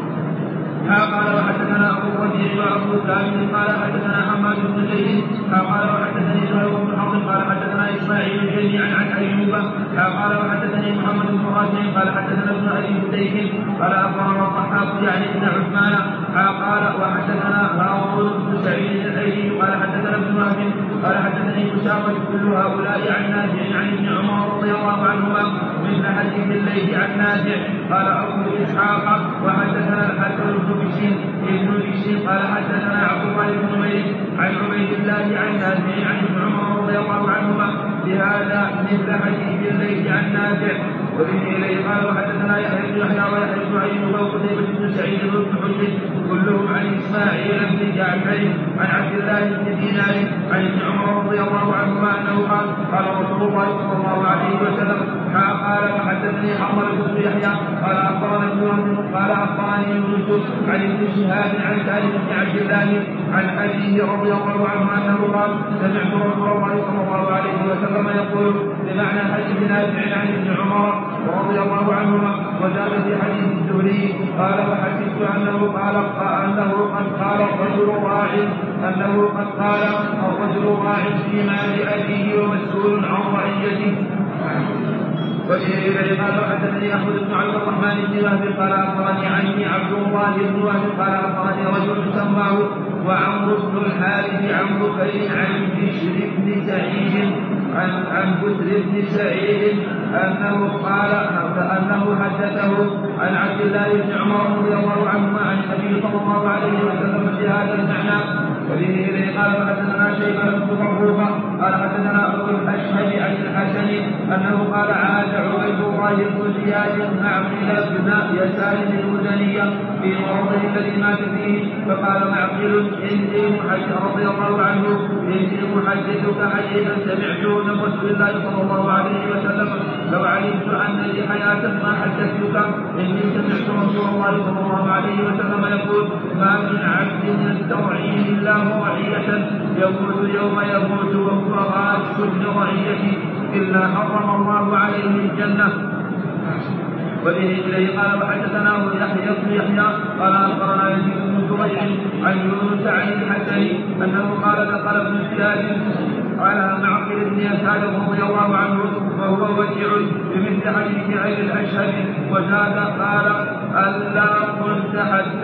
قال وحدثنا أبو الربيع وأبو كامل قال حدثنا حماد بن زيد قال وحدثني زهير بن حرب قال حدثنا إسماعيل جميعا عن أيوب قال وحدثني محمد بن راشد قال حدثنا ابن أبي هديك قال أخبرنا الضحاك يعني ابن عثمان قال وحدثنا هارون بن سعيد الأيلي قال حدثنا ابن وهب قال حدثني أسامة كل هؤلاء عن نافع عن ابن عمر رضي الله عنهما مثل حديث الليث عن نافع قال أبو إسحاق وحدثنا الحسن بن بشير قال حدثنا عبد الله بن نمير عن عبيد الله عن نافع عن ابن عمر رضي الله عنهما بهذا مثل حديث الليث عن نافع. وبه إليه قال وحدثنا يحيى بن ويحيى بن أيوب وقتيبة بن سعيد بن حجر كلهم عن إسماعيل بن جعفر عن عبد الله بن دينار عن ابن عمر رضي الله عنهما أنه قال رسول الله صلى الله عليه وسلم قال فحدثني حرملة بن يحيى قال أخبرنا ابن قال أخبرني يونس عن ابن شهاب عن سالم بن عبد الله عن أبيه رضي الله عنه أنه قال سمعت رسول الله صلى الله عليه وسلم يقول بمعنى حديث نافع عن ابن عمر رضي الله عنهما وزاد في حديث الزهري قال وحسبت أنه قد قال الرجل راع في مال أبيه ومسؤول عن رعيته. وإليه قال حدثني أحمد بن عبد الرحمن بن وهب قال أخبرني عني عبد الله بن وهب قال أخبرني رجل سماه وعمرو بن الحارث عن بكير عن بشر بن سعيد عن بسر بن سعيد أنه حدثه عن عبد الله بن عمر رضي الله عنهما عن النبي صلى الله عليه وسلم بهذا المعنى وبه إليه قال حدثنا شيبان بن فروخة قال حدثنا أبو الأشهب عن الحسن أنه قال عاد عبيد الله بن زياد معقل بن يسار المزني في مرضه الذي مات فيه فقال معقل إني محدث رضي الله عنه إني محدثك حديثا سمعته من رسول الله صلى الله عليه وسلم لو علمت أن لي حياة ما حدثتك إني سمعت رسول الله صلى الله عليه وسلم يقول ما من عبد يسترعيه الله رعية يموت يوم يموت وهو غاش لرعيته إلا حرم الله عليه الجنة. وبه إليه قال وحدثناه يحيى بن يحيى قال أخبرنا يزيد بن زريع عن يونس عن الحسن أنه قال دخل ابن زياد على معقل بن يسار رضي الله عنه وهو وديع بمثل حديث عين الأشهب وزاد قال ألا كنت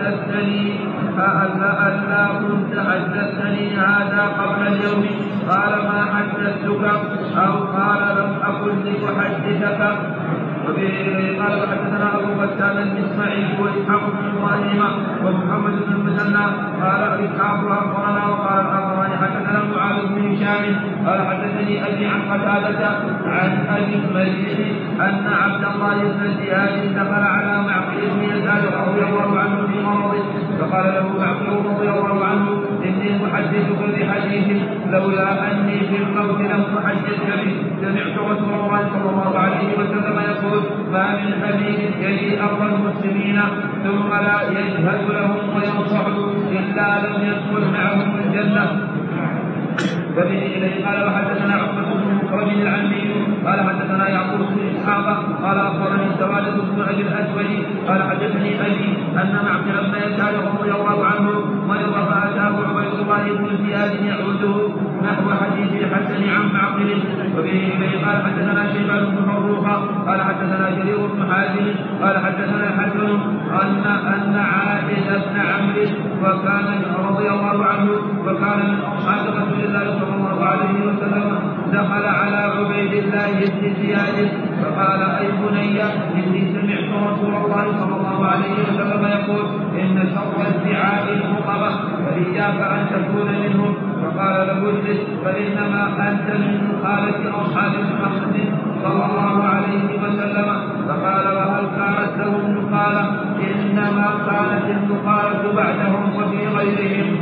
حدثتني هذا قبل اليوم قال ما حدثتك أو قال لم أكن لأحدثك. وبه قال وحدثنا أبو غسان الإسماعيلي وإسحاق بن إبراهيم ومحمد بن المثنى قال إسحاق أخبرنا وقال الآخران حدثنا معاذ بن هشام قال حدثني أبي عن قتادة عن أبي المليح أن عبد الله بن زياد دخل على معقل بن يسار رضي الله عنه في مرضه فقال له معقل رضي الله عنه إني محدثك بحديث لولا أني في الموت لم أحدثك به سمعت رسول الله صلى الله عليه وسلم يقول ما من حبيب يلي أرض المسلمين ثم لا يجهد لهم وينصح إلا لم يدخل معهم الجنة. وبه إليه قال وحدثنا عقبة بن مكرم العنبي قال حدثنا يعقوب بن إسحاق قال أخبرني سواد بن أبي الأسود قال حدثني أبي أن معقل بن يسار رضي الله عنه مرض فأتاه عبيد الله بن زياد يعوده نحو حديث الحسن عن معقل. وبه إليه قال حدثنا شيبان بن فروخة قال حدثنا جرير بن حازم قال حدثنا الحسن أن عائد بن عمرو وكان رضي الله عنه وكان من أصحاب رسول الله صلى الله عليه وسلم دخل على عبيد الله بن زياد فقال أي بني إني سمعت رسول الله صلى الله عليه وسلم يقول إن شر الدعاء الخطبة فإياك أن تكون منهم. فقال له اجلس فإنما أنت من نخالة أصحاب محمد صلى الله عليه وسلم. فقال وهل كانت لهم نخالة؟ إنما كانت النخالة بعدهم وفي غيرهم.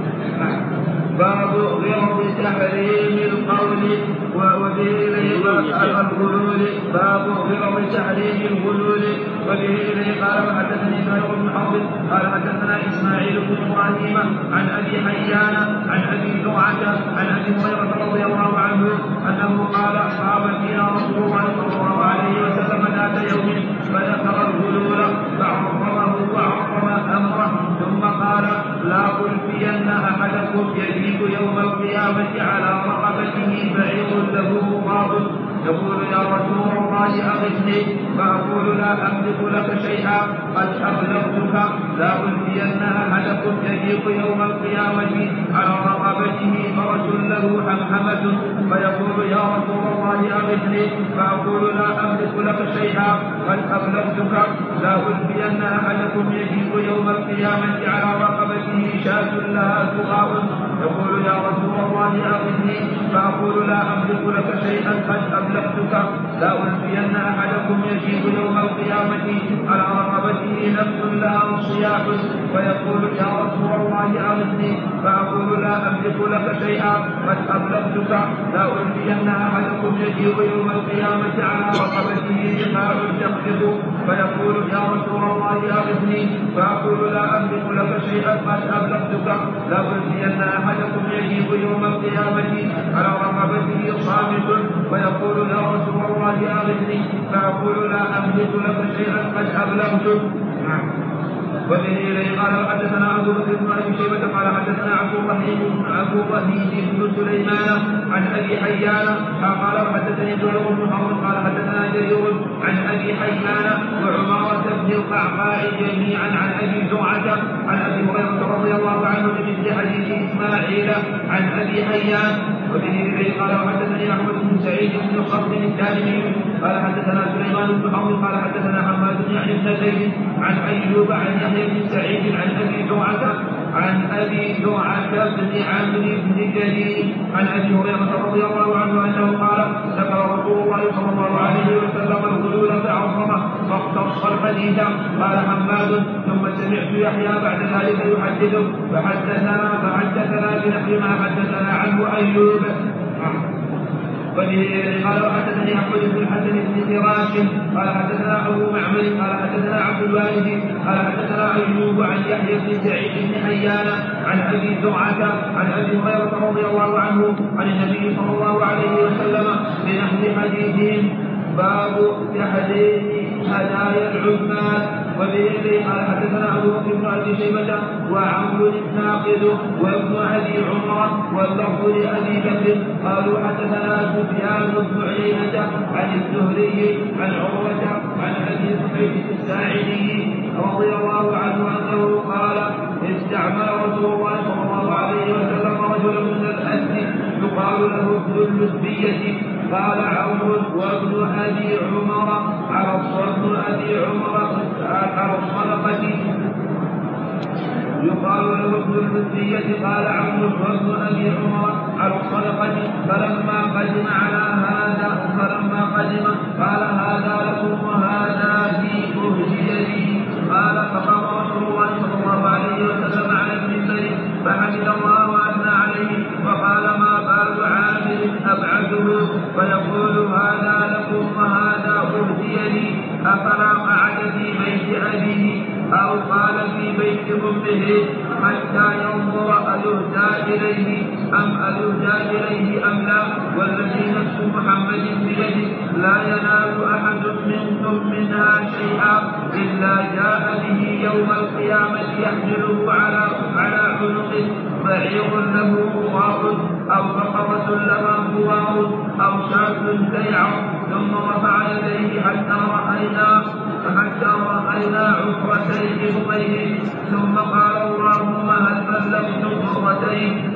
باب غرض تحريم القول وبه إليه الغلول باب غرض تحريم الغلول. وبه إليه قال وحدثني زهير بن حرب قال حدثنا إسماعيل بن إبراهيم عن أبي حيان عن أبي زرعة عن أبي هريرة رضي الله عنه أنه قال قام فينا رسول الله صلى الله عليه وسلم ذات يوم فذكر الغلول فعظمه وعظم أمره ثم قال لا ألفين أحدكم يجيب يوم القيامة على رقبته بعير له مخاض يقول يا رسول الله أغثني فأقول لا أملك لك شيئا قد أبلغتك لا ألفين أحدكم يجيب يوم القيامة على رقبته فرس له حمحمة فيقول يا رسول الله أغثني فأقول لا أملك لك شيئا قد أبلغتك لا ألفين أحدكم يجيب يوم القيامة على رقبته شاة لها سغاء يقول يا رسول الله أغثني فأقول لا أملك لك شيئا قد أبلغتك لا ألفين أحدكم يجيب يوم القيامة على رقبته نفس لها صياح فيقول يا رسول الله أغثني فأقول لا أملك لك شيئا قد أبلغتك لا ألفين أحدكم يجيب يوم القيامة على رقبته جمال تخفض فيقول يا رسول الله أغثني فأقول لا أملك لك شيئا قد أبلغتك لا ألفين أحدكم يجيب يوم القيامة على رقبته صامت فيقول يا رسول الله أغثني فأقول لا أملك لك شيئا قد أبلغتك. وبه إليه قال وحدثنا أبو بكر بن أبي شيبة قال حدثنا عبد الرحيم بن سليمان عن أبي حيان قال وحدثني زهير بن حرب قال حدثنا جرير عن أبي حيان وعمارة بن القعقاع جميعا عن أبي زرعة عن أبي هريرة رضي الله عنه بمثل حديث إسماعيل عن أبي حيان. وبه إليه قال وحدثني أحمد بن سعيد بن خالد التالمي قال حدثنا سليمان بن حرب قال حدثنا حماد بن زيد عن أيوب عن يحيى بن سعيد عن أبي زرعة عن أبي زرعة بن عمرو بن جرير عن أبي هريرة رضي الله عنه أنه قال ذكر رسول الله صلى الله عليه وسلم الغلول فعظمه فاختص الحديث. قال حماد ثم سمعت يحيى بعد ذلك يحدث فحدثنا بنحو ما حدثنا عنه أيوب. قال حدثني احمد بن الحسن بن فراش قال حدثنا ابو معمر قال حدثنا عبد الوارث قال حدثنا ايوب عن يحيى بن سعيد بن حيان عن ابي زرعه عن ابي هريره رضي الله عنه عن النبي صلى الله عليه وسلم بنحو حديثهم. باب تحديث هدايا العمال. وبه قال حدثنا ابو بكر بن ابي شيبه وعمرو الناقد وابن ابي عمر واللفظ لابي بكر قالوا حدثنا سفيان بن عيينه عن الزهري عن عروه عن ابي سعيد الساعدي رضي الله عنه انه قال استعمل رسول الله صلى الله عليه وسلم رجلا من الاسد يقال له ابن اللذبيه. قال عمرو وابن ابي عمر على الصدقه يقال له ابن اللذبيه. قال عمرو وابن ابي عمر على الصدقه. فلما قدم قال هذا لكم وهذا في أهدي لي. قال فقام رسول الله صلى الله عليه وسلم على المنبر فحمد الله واثنى عليه وقال ما بال عامل ابعده فيقول هذا لكم وهذا أهدي لي. افلا قعد في بيت ابيه او قال في بيت امه حتى ينظر ألهدى إليه أم لا. والذي نفس محمد بيده لا ينال أحد منكم منها شيئا إلا جاء به يوم القيامة يحمله على عنقه بعير له خوار أو بقرة لها خوار أو شاة تيعر. ثم رفع يديه حتى رأينا عفرتي بطيه ثم قال اللهم هل بلغت مرتين.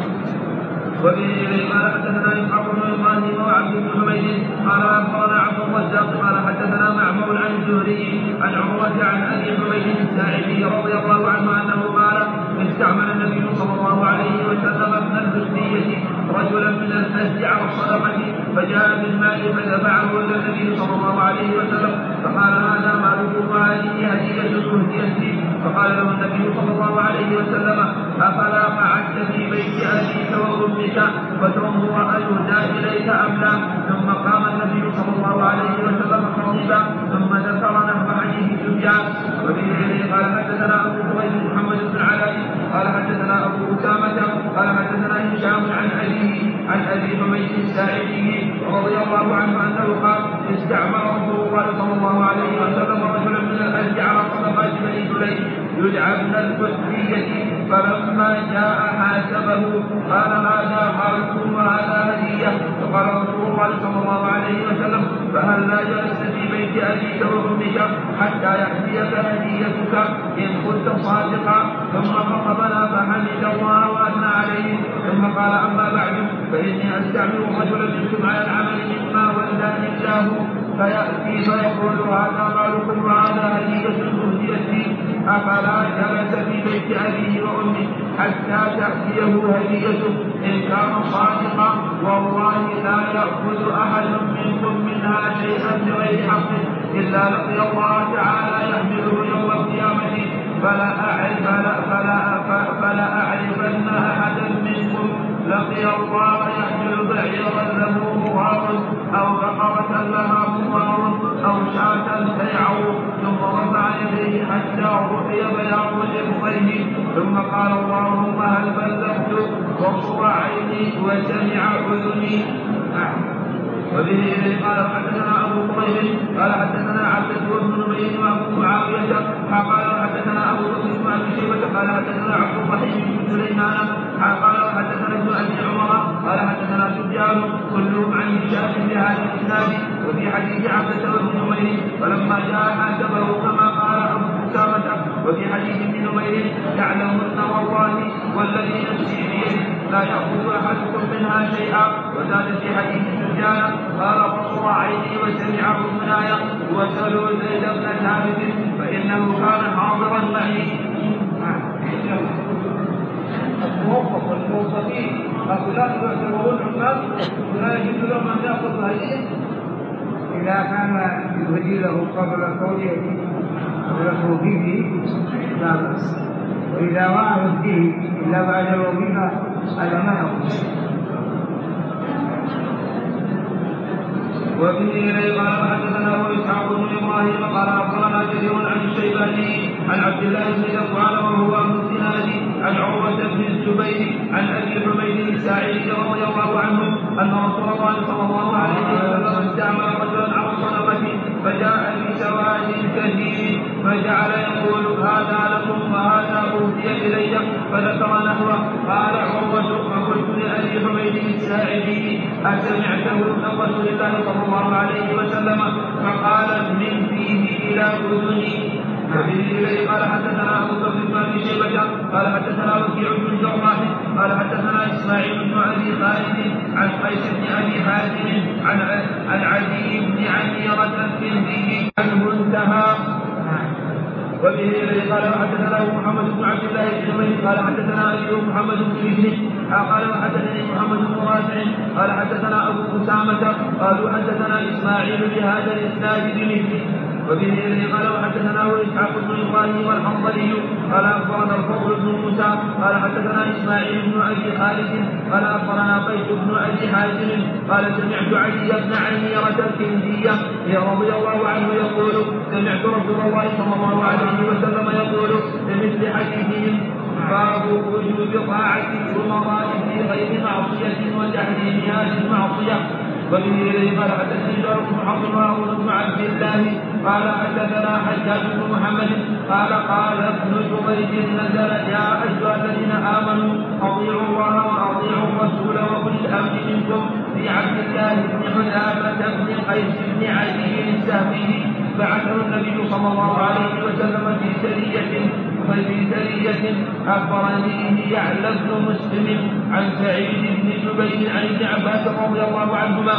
وبه قال حدثنا اسحاق بن ابراهيم وعبد بن حميد قال اخبرنا عبد الرزاق قال حدثنا معمر عن الزهري عن عروه عن ابي حميد الساعدي رضي الله عنه انه قال استعمل النبي صلى الله عليه وسلم ابن اللذبيه رجلا من الاسد على الصدقه فجاء بالماء فدفعه الى النبي صلى الله عليه وسلم فقال هذا مالك وهذه هديه اهديت لي. فقال له النبي صلى الله عليه وسلم افلا قعدت في بيت ابيك وامك فتنظر أيهدى إليك أم لا. ثم قام النبي صلى الله عليه وسلم خطيبا ثم ذكر نحو حديث سفيان. وبه قال حدثنا أبو كريب محمد بن علاء قال حدثنا أبو أسامة قال حدثنا هشام عن أبي حميد الساعدي رضي الله عنه أنه قال استعمل رسول الله صلى الله عليه وسلم رجلا من الأسد على صدقات بني سليم يدعى ابن اللذبيه. فلما جاء حاسبه قال هذا مالكم وهذا هديه. فقال رسول الله صلى الله عليه وسلم فهل لا جلست في بيت ابيك وامك حتى ياتيك هديتك ان كنت صادقا. ثم خطبنا فحمد الله واثنى عليه ثم قال اما بعد فاني استعمل رجلا منكم على العمل مما ولاني الله فياتي فيقول هذا مالكم وهذا هديه اهديت لي. افلا جلس في بيت ابيه وامه حتى تاتيه هديته ان كان صادقا والله لا ياخذ احد منكم منها شيئا بغير حق الا لقي الله تعالى يحمله يوم القيامه فلا اعرفن احدا منكم لقي الله يحمل بعيرا له خوار او بقره لها خوار او شاة تيعر. ثم رفع يديه حتى رؤي بياض ابطيه ثم قال اللهم هل بلغت وبصر عيني وسمع اذني. وبه قال حدثنا ابو قريب قال حدثنا عبد بن نمير وابو معاويه قال حدثنا ابو بكر بن ابي شيبه قال حدثنا عبد الرحيم بن سليمان قال حدثنا ابن ابي عمر قال حدثنا سفيان كلهم عن هشام بهذا الاسناد. وفي حديث عبد بن نمير فلما جاء حاسبه كما قال ابو اسامه. وفي حديث ابن نمير يعلمن والله والذي نفسي بيده لا ياخذ احدكم منها شيئا. وزاد في حديث سفيان قال بصر عيني وسمع اذناي وسالوا زيد بن ثابت فانه كان حاضرا معي. فيه هؤلاء يعتبرون عمال ولا يجوز لهم أن يأخذوا هدية؟ إذا كان يهدي له قبل كونه وفيه لا بأس، وإذا ما يهديه إلا بعد الوظيفة هذا ما يخص. وفيه قال حدثنا ابو اسحاق بن ابراهيم قال اخبرنا جرير عن الشيباني عن عبد الله بن ذكوان وهو ابن الزناد عن عروه بن الزبير عن ابي حميد الساعدي رضي الله عنه ان رسول الله صلى الله عليه وسلم استعمل رجلا على صدقته فجاء بسواد كثير فجعل يقول هذا لكم وهذا اوتي الي فذكر نحوه. قال عروه فقلت لابي حميد الساعدي اسمعته من رسول الله صلى الله عليه وسلم؟ فقال من فيه الى اذني. وبه قال حدثنا ابو بكر بن ابي شيبه قال حدثنا وكيع بن الجراح قال حدثنا اسماعيل بن ابي خالد عن قيس بن ابي حازم عن عدي بن عميرة الكندي عنه انتهى. وبه قال حدثنا محمد بن عبد الله بن ميت قال حدثنا ايوب محمد بن ابن قال حدثني محمد بن رافع قال حدثنا ابو اسامه قالوا حدثنا اسماعيل بهذا الاسناد بمثله. وبه قال وحدثنا اسحاق بن ابراهيم الحنظلي قال اخبرنا الفضل بن موسى قال حدثنا اسماعيل بن ابي خالد قال اخبرنا قيس بن ابي حازم قال سمعت علي بن عميرة الكندي رضي الله عنه يقول سمعت رسول الله صلى الله عليه وسلم يقول بمثل حديثهم باب وجوب طاعة الأمراء في غير معصية وتحريمها للمعصية. وبه قال حدثني جابر بن حفص وهارون بن عبد الله قال حدثنا حجاج بن محمد قال ابن جريج نزل يا ايها الذين امنوا اطيعوا الله واطيعوا الرسول واولي الامر منكم في عبد الله بن حذافه بن قيس بن علي السهمي بعثه النبي صلى الله عليه وسلم في سرية أخبرني يعلى بن مسلم عن سعيد بن جبير عن ابن عباس رضي الله عنهما.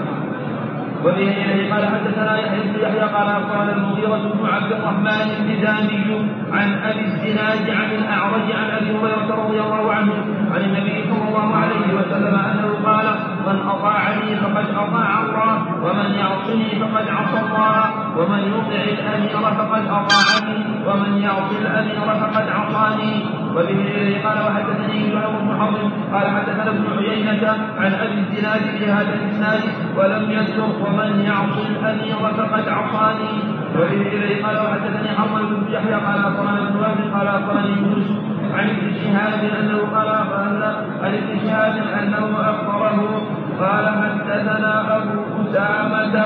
وبه قال حدثنا يحيى بن يحيى قال اخبرنا المغيرة بن عبد الرحمن الجزامي عن ابي الزناد عن الاعرج عن ابي هريرة رضي الله عنه عن النبي صلى الله عليه وسلم انه قال من اطاعني فقد اطاع الله ومن يعصني فقد عصى الله ومن يطع الامير فقد اطاعني ومن يعصي الامير فقد عصاني. وبه قال وحدثني جابر بن حفص قال حدثنا ابن عيينة عن ابي الزناد بهذا الاسناد ولم يذكر ومن يعصي الامير فقد عصاني. وبه قال وحدثني حرمل بن يحيى قال اخبرنا ابن وهب قال اخبرني يونس عن ابن شهاب انه قال عن ابن شهاب انه اخبره قال حدثنا ابو اسامة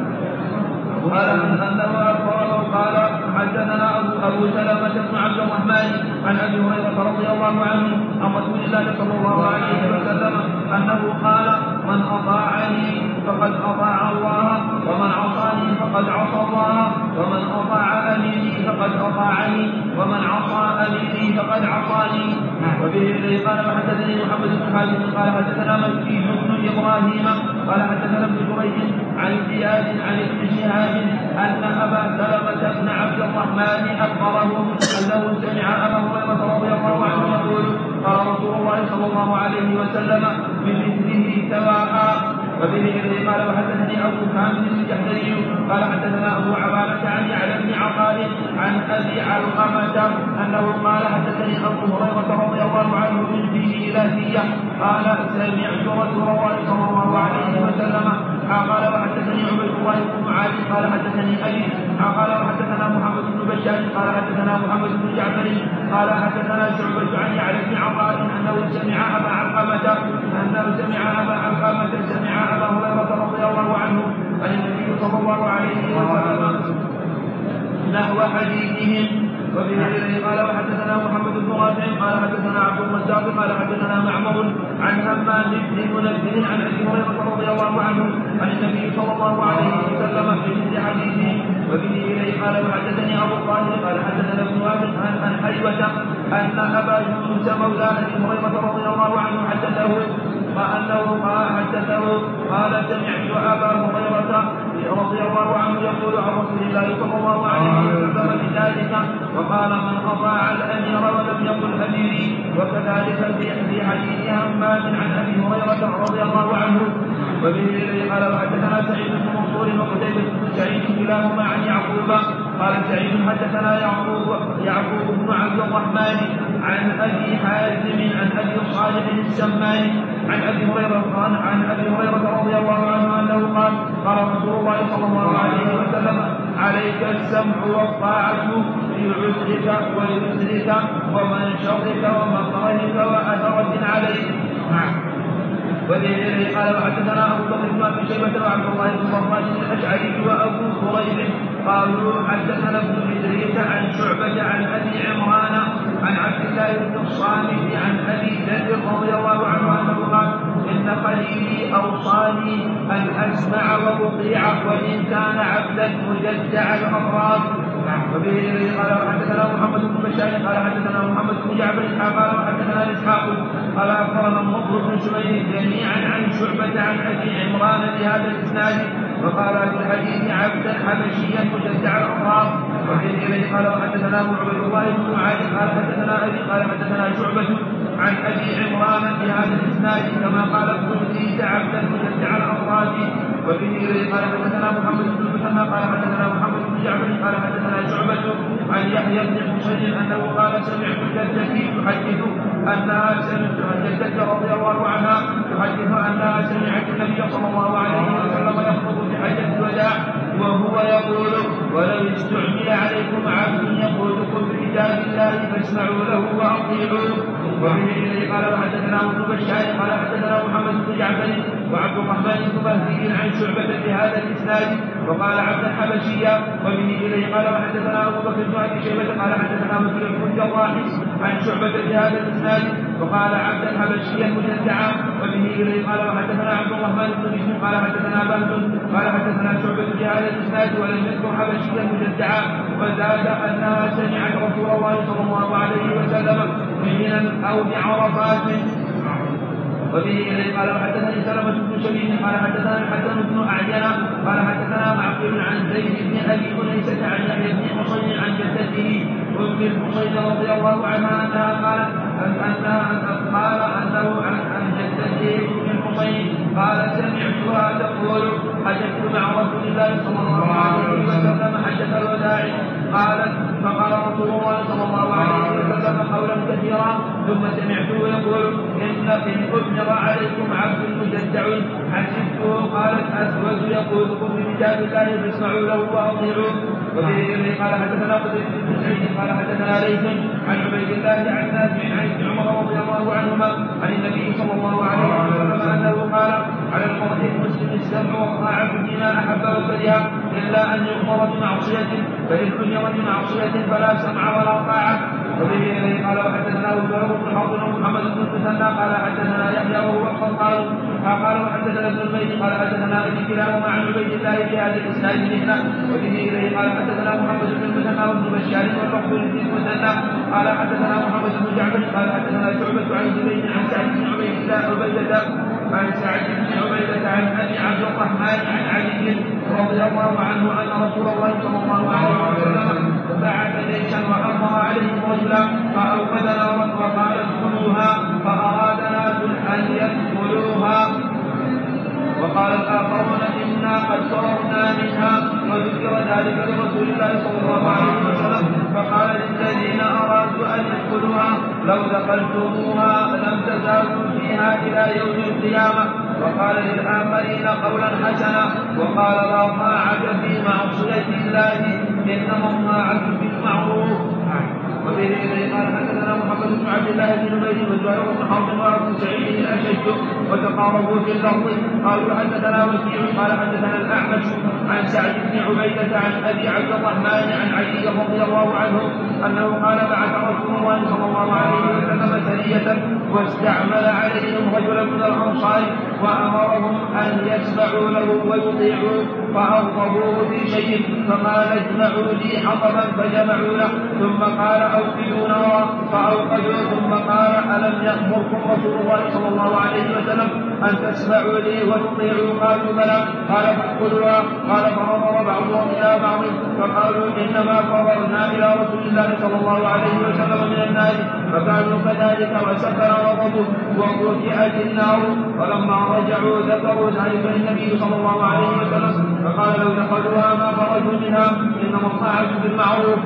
قال انه اخبره قال حدثنا ابو سلمة بن عبد الرحمن عن ابي هريرة رضي الله عنه عن رسول الله صلى الله عليه وسلم انه قال من اطاعني فقد اطاع الله ومن عصاني فقد عصى الله ومن اطاع اميري فقد اطاعني ومن عصى اميري فقد عصاني. وبه قال وحدثني محمد بن حاتم قال حدثنا مكي بن ابراهيم قال حدثنا ابن جريج عن زياد عن ابن شهاب ان ابا سلمة بن عبد الرحمن اخبره انه سمع ابا هريرة رضي الله عنه يقول قال رسول الله صلى الله عليه وسلم بمثله سواء. وبه قال وحدثني ابو كامل الجحدري قال حدثنا ابو عبادة عن يعلى بن عقال عن ابي علقمة انه قال حدثني ابو هريرة رضي الله عنه من فيه الهيه قال سمعت رسول الله صلى الله عليه وسلم قال وحدثني عبيد الله بن معاذ قال حدثني ابي قال وحدثنا محمد بن بشار قال حدثنا محمد بن جعفر قال حدثنا شعبة عن يعلى بن عقال انه سمع ابا علقمة سمع ابا هريرة رضي الله عنه عن النبي صلى الله عليه وسلم نحو حديثهم. وبه قال وحدثنا محمد بن رافع قال حدثنا عبد الرزاق قال حدثنا معمر عن همام بن منبه عن ابي هريرة رضي الله عنه عن النبي صلى الله عليه وسلم في مثل حديثه. وبه قال وحدثني ابو الطاهر قال حدثنا ابن وهب عن حيوة ان ابا يونس مولى ابي هريرة رضي الله عنه حدثه قال سمعت ابا هريرة رضي الله عنه يقول عن رسول الله صلى الله عليه وسلم بذلك وقال من اطاع الامير ولم يقل أميري. وكذلك في حديث همام عن أبي هريرة رضي الله عنه. وبه قال وحدثنا سعيد بن منصور وقتيبة بن سعيد كلاهما عن يعقوب قال سعيد حدثنا يعقوب بن عبد الرحمن عن أبي حازم عن أبي صالح السمان عن أبي هريرة رضي الله عنه أنه قال رسول الله صلى الله عليه وسلم عليك السمع والطاعة في عسرك ويسرك ومنشطك ومكرهك وأثرة عليك. وبه قال وحدثنا أبو بكر بن أبي شيبة وعبد الله بن صفوان الأشعري وأبو كريب قالوا حدثنا ابن إدريس عن شعبة عن أبي عمران عن عبد الله بن الصامت عن أبي ذر رضي الله عنه أنه قال إن خليلي أوصاني أن أسمع وأطيع وإن كان عبدا مجدع الأطراف. وبه قال حدثنا محمد بن بشار قال حدثنا محمد بن جعفر قال حدثنا إسحاق قال أخبرنا النضر بن شبيب جميعا عن شعبة عن أبي عمران بهذا الإسناد وقال في الحديث عبدا حبشيا مجدع الأطراف. وبه قال حدثنا عبد الله بن معاذ قال حدثنا أبي قال حدثنا شعبة عن أبي عمران بهذا الإسناد كما قال ابن إدريس عبدا مجدع الأطراف. وبه قال حدثنا محمد بن المثنى قال حدثنا محمد بن جعفر قال حدثنا شعبة عن يحيى بن حسين أنه قال سمعت جدتي تحدث أنها سمعت جدتي رضي الله عنها تحدث أنها سمعت النبي صلى الله عليه وسلم يخطب في حجة الوداع وهو يقول ولو استعمل عليكم عبد يقودكم بكتاب الله فاسمعوا له وأطيعوه. وبه قال وحدثنا ابن بشار قال حدثنا محمد بن جعفر وعبد الرحمن بن مهدي عن شعبة بهذا الإسناد وقال عبدا حبشيا. وبه إليه قال وحدثنا أبو بكر بن أبي شيبة قال حدثنا مسلم بن الجراح عن شعبة بهذا الإسناد وقال عبدا حبشيا مجدعا. وبه إليه قال وحدثنا عبد الرحمن بن مسلم قال حدثنا بهز قال حدثنا شعبة بهذا الإسناد ولم يذكر حبشيا مجدعا وزاد أنها سمعت رسول الله صلى الله عليه وسلم مهنا أو بعرفات. وبه إليه قال وحدثني سلمة بن شبيب قال حدثنا الحسن بن أعين قال حدثنا معقل عن زيد بن أبي أنيسة عن يحيى بن حصين عن جدته أم الحصين رضي الله عنها أنها قالت أنه عن جدته أم الحصين قال سمعتها تقول حججت مع رسول الله صلى الله عليه وسلم حجة الوداع قالت فقال رسول الله صلى الله عليه وسلم قولا كثيرا ثم سمعته يقول إن أبلغ عليكم عبد مجدع حسبته قالت أسود يقولكم بكتاب الله فاسمعوا له وأطيعوه. وبه قال حدثنا قتيبة بن سعيد قال حدثنا ليث عن عبيد الله عن نافع عن ابن عمر رضي الله عنهما عن النبي صلى الله عليه وسلم أنه قال على المرء المسلم السمع والطاعة فيما أحب وكره إلا أن يؤمر بمعصية فإن أمر بمعصية فلا سمع ولا طاعة. وبه قال وحدثنا أبو بن حرب ومحمد بن المثنى قال حدثنا يحيى وهو القطان قال وحدثنا ابن الميت قال حدثنا ابي كلاهما عن عبيد الله في هذا الاسناد مثله. وبه اليه قال حدثنا محمد بن المثنى وابن بشار واللفظ بن المثنى قال حدثنا محمد بن جعفر قال حدثنا شعبة عن زبيد عن سعد بن عبيدة عن سعد بن عبيدة عن ابي عبد الرحمن عن علي رضي الله عنه ان رسول الله صلى الله عليه وسلم بعث جيشا وامر عليهم رجلا فاوقد نارا وقال ادخلوها فاراد ناس ان يدخلوها وقال الآخرون إنا قد فررنا منها. وذكر ذلك لرسول الله صلى الله عليه وسلم فقال للذين أرادوا أن يدخلوها لو دخلتموها لم تزالوا فيها إلى يوم القيامة. وقال للآخرين قولا حسنا وقال لا طاعة في معصية الله إنما الطاعة في المعروف. وبه قال حدثنا محمد بن عبد الله بن نمير وزهير بن حرب وابن سعيد الاشج وتقاربوا في اللفظ قالوا حدثنا وكيع قال حدثنا الاعمش عن سعد بن عبيدة عن ابي عبد الرحمن عن علي رضي الله عنه انه قال بعث رسول الله صلى الله عليه وسلم سرية واستعمل عليهم رجلا من الانصار وامرهم ان يسمعوا له ويطيعوه فاغضبوه في شيء فقال اجمعوا لي حطبا فجمعوا له ثم قال اوقدوا نارا فاوقدوا ثم قال الم يامركم رسول الله صلى الله عليه وسلم ان تسمعوا لي وتطيعوا قالوا بلى قال فادخلوها قال فنظر بعضهم الى بعض فقالوا انما فررنا الى رسول الله صلى الله عليه وسلم من النار فكانوا كذلك وسكن غضبه وفتحت النار. فلما رجعوا ذكروا ذلك للنبي صلى الله عليه وسلم فقال لو دخلوها ما خرجوا منها انما الطاعة بالمعروف.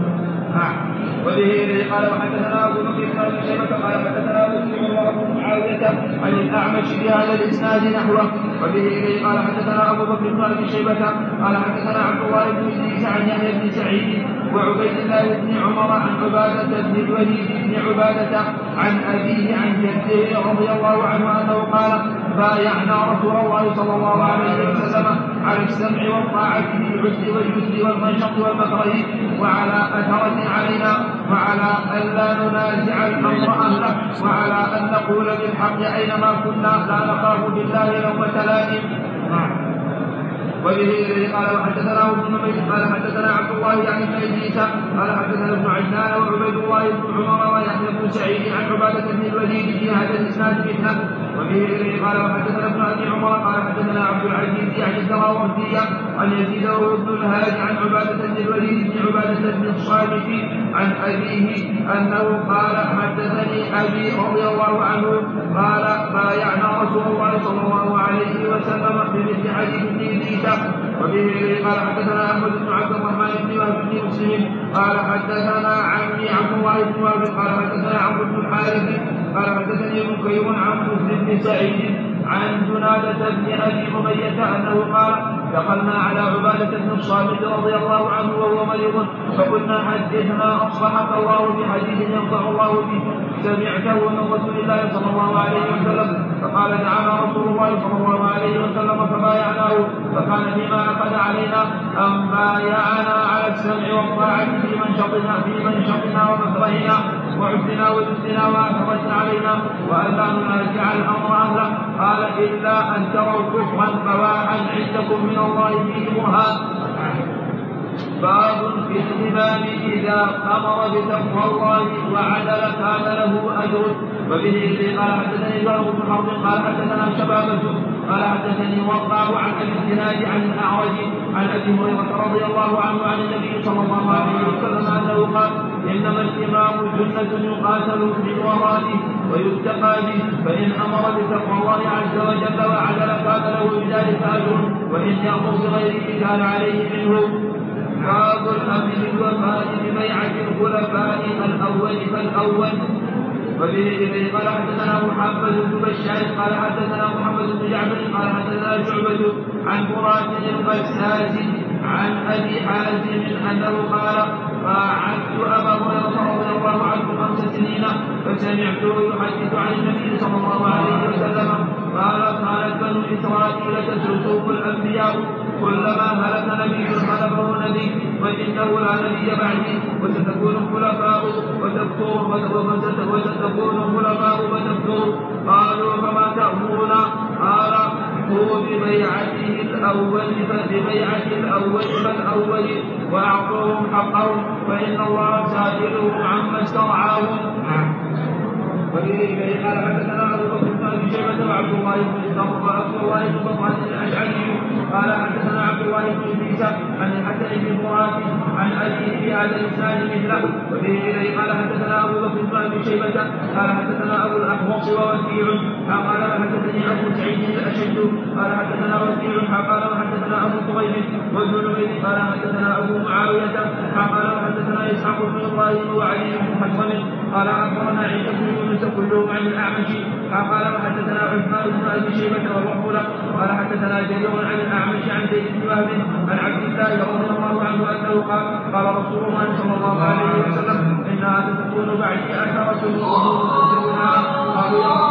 وبه قال وحدثنا ابو بكر بن ابي شيبه قال حدثنا ابو بن معاويه عن الاعمش بهذا الاسناد نحوه. وبه قال حدثنا ابو بكر بن ابي شيبه قال حدثنا عبد الله بن ادريس عن يحيى بن سعيد وعبيد الله بن عمر عن عباده بن الوليد بن عباده عن ابيه عن جده رضي الله عنه انه قال بايعنا رسول الله صلى الله عليه وسلم على السمع والطاعه في العسر واليسر والمنشط والمكره وعلى اثره علينا وعلى ان لا ننازع الامر اهله وعلى ان نقول بالحق اينما كنا لا نخاف بالله لومة لائم. وبه قال وحدثنا ابن نمير قال حدثنا عبد الله يعني بن ادريس قال حدثنا ابن عجلان وعبيد الله بن عمر ويحيى بن سعيد عن عباده بن الوليد في هذا الاسناد مثله. وبه قال وحدثنا ابن ابي عمر قال حدثنا عبد العزيز يعني الدراوردي عن يزيد بن الهادي عن عباده بن الوليد بن عباده بن الصامت عن ابيه انه قال حدثني ابي رضي الله عنه قال بايعنا رسول الله صلى الله عليه وسلم بمثل حديث ابن ادريس. وبه قال حدثنا احمد بن عبد الرحمن بن وهب بن مسلم قال حدثنا عمي عبد الله بن وهب قال حدثنا عمرو بن الحارث قال حدثني بكير عن مسلم بن سعيد عن جنادة بن ابي اميه انه قال دخلنا على عبادة بن الصامت رضي الله عنه وهو مريض فقلنا حدثنا اصلحك الله بحديث ينفع الله به سمعته من رسول الله صلى الله عليه وسلم فقال دعانا رسول الله صلى الله عليه وسلم فبايعناه فكان فيما عقد علينا ان بايعنا على السمع والطاعه في منشطنا ومكرهنا وعسرنا وجسرنا واعترضنا علينا وان لا ننازع الامر اهله قال الا ان تروا كفرا بواحا عندكم من الله فيه برهان. باب في الإمام إذا أمر بتقوى الله وعدل كان له أجر. وبه قال حدثني زهير بن حرب قال حدثنا شبابة قال حدثني وقع عن أبي الزناد عن الأعرج عن أبي هريرة رضي الله عنه عن النبي صلى الله عليه وسلم أنه قال إنما الإمام جنة يقاتل من ورائه ويتقى به فإن أمر بتقوى الله عز وجل وعدل كان له بذلك أجر وإن يأمر بغيره كان عليه منه. باب الامر بالوفاء ببيعه الخلفاء الاول فالاول. وبه قال حدثنا محمد بن بشار قال حدثنا محمد بن جعفر قال حدثنا شعبة عن مراد القساس عن ابي حازم انه قال فعدت ابا هريره رضي الله عنه 5 سنين فسمعته يحدث عن النبي صلى الله عليه وسلم قال كانت بنو اسرائيل تسوق الانبياء كلما هلك نبي خلفه نبي وانه لا نبي بعدي وستكون الخلفاء وستكون الخلفاء وتكثر. قالوا فما تأمرنا؟ قال هو ببيعته الأول فالأول وأعطوهم حقهم فإن الله سائلهم عما استرعاهم. وبه قال حدثنا ابو بكر بن ابي شيبه وعبد الله بن اسحاق وعبد الله بن بطحه الاشعري قال حدثنا عبد الله بن ادريس عن الحسن بن مراد عن ابيه في هذا الاسناد مثله. وبه قال حدثنا ابو بكر بن ابي شيبه قال حدثنا ابو الاحوص ووكيع قال حدثني ابو سعيد الاشد قال حدثنا وكيع قال حدثنا ابو طويل وابن نمير قال حدثنا ابو معاويه قال حدثنا اسحاق بن ابراهيم وعلي بن حسن قال اخبرنا عيسى بن يونس كلهم عن الاعمش قال حدثنا عثمان بن ابي شيبه والرحمه قال حدثنا جرير عن الاعمش عن زيد بن وهب عن عبد الله رضي الله عنه انه قال رسول الله صلى الله عليه وسلم انها ستكون بعدي 10 قالوا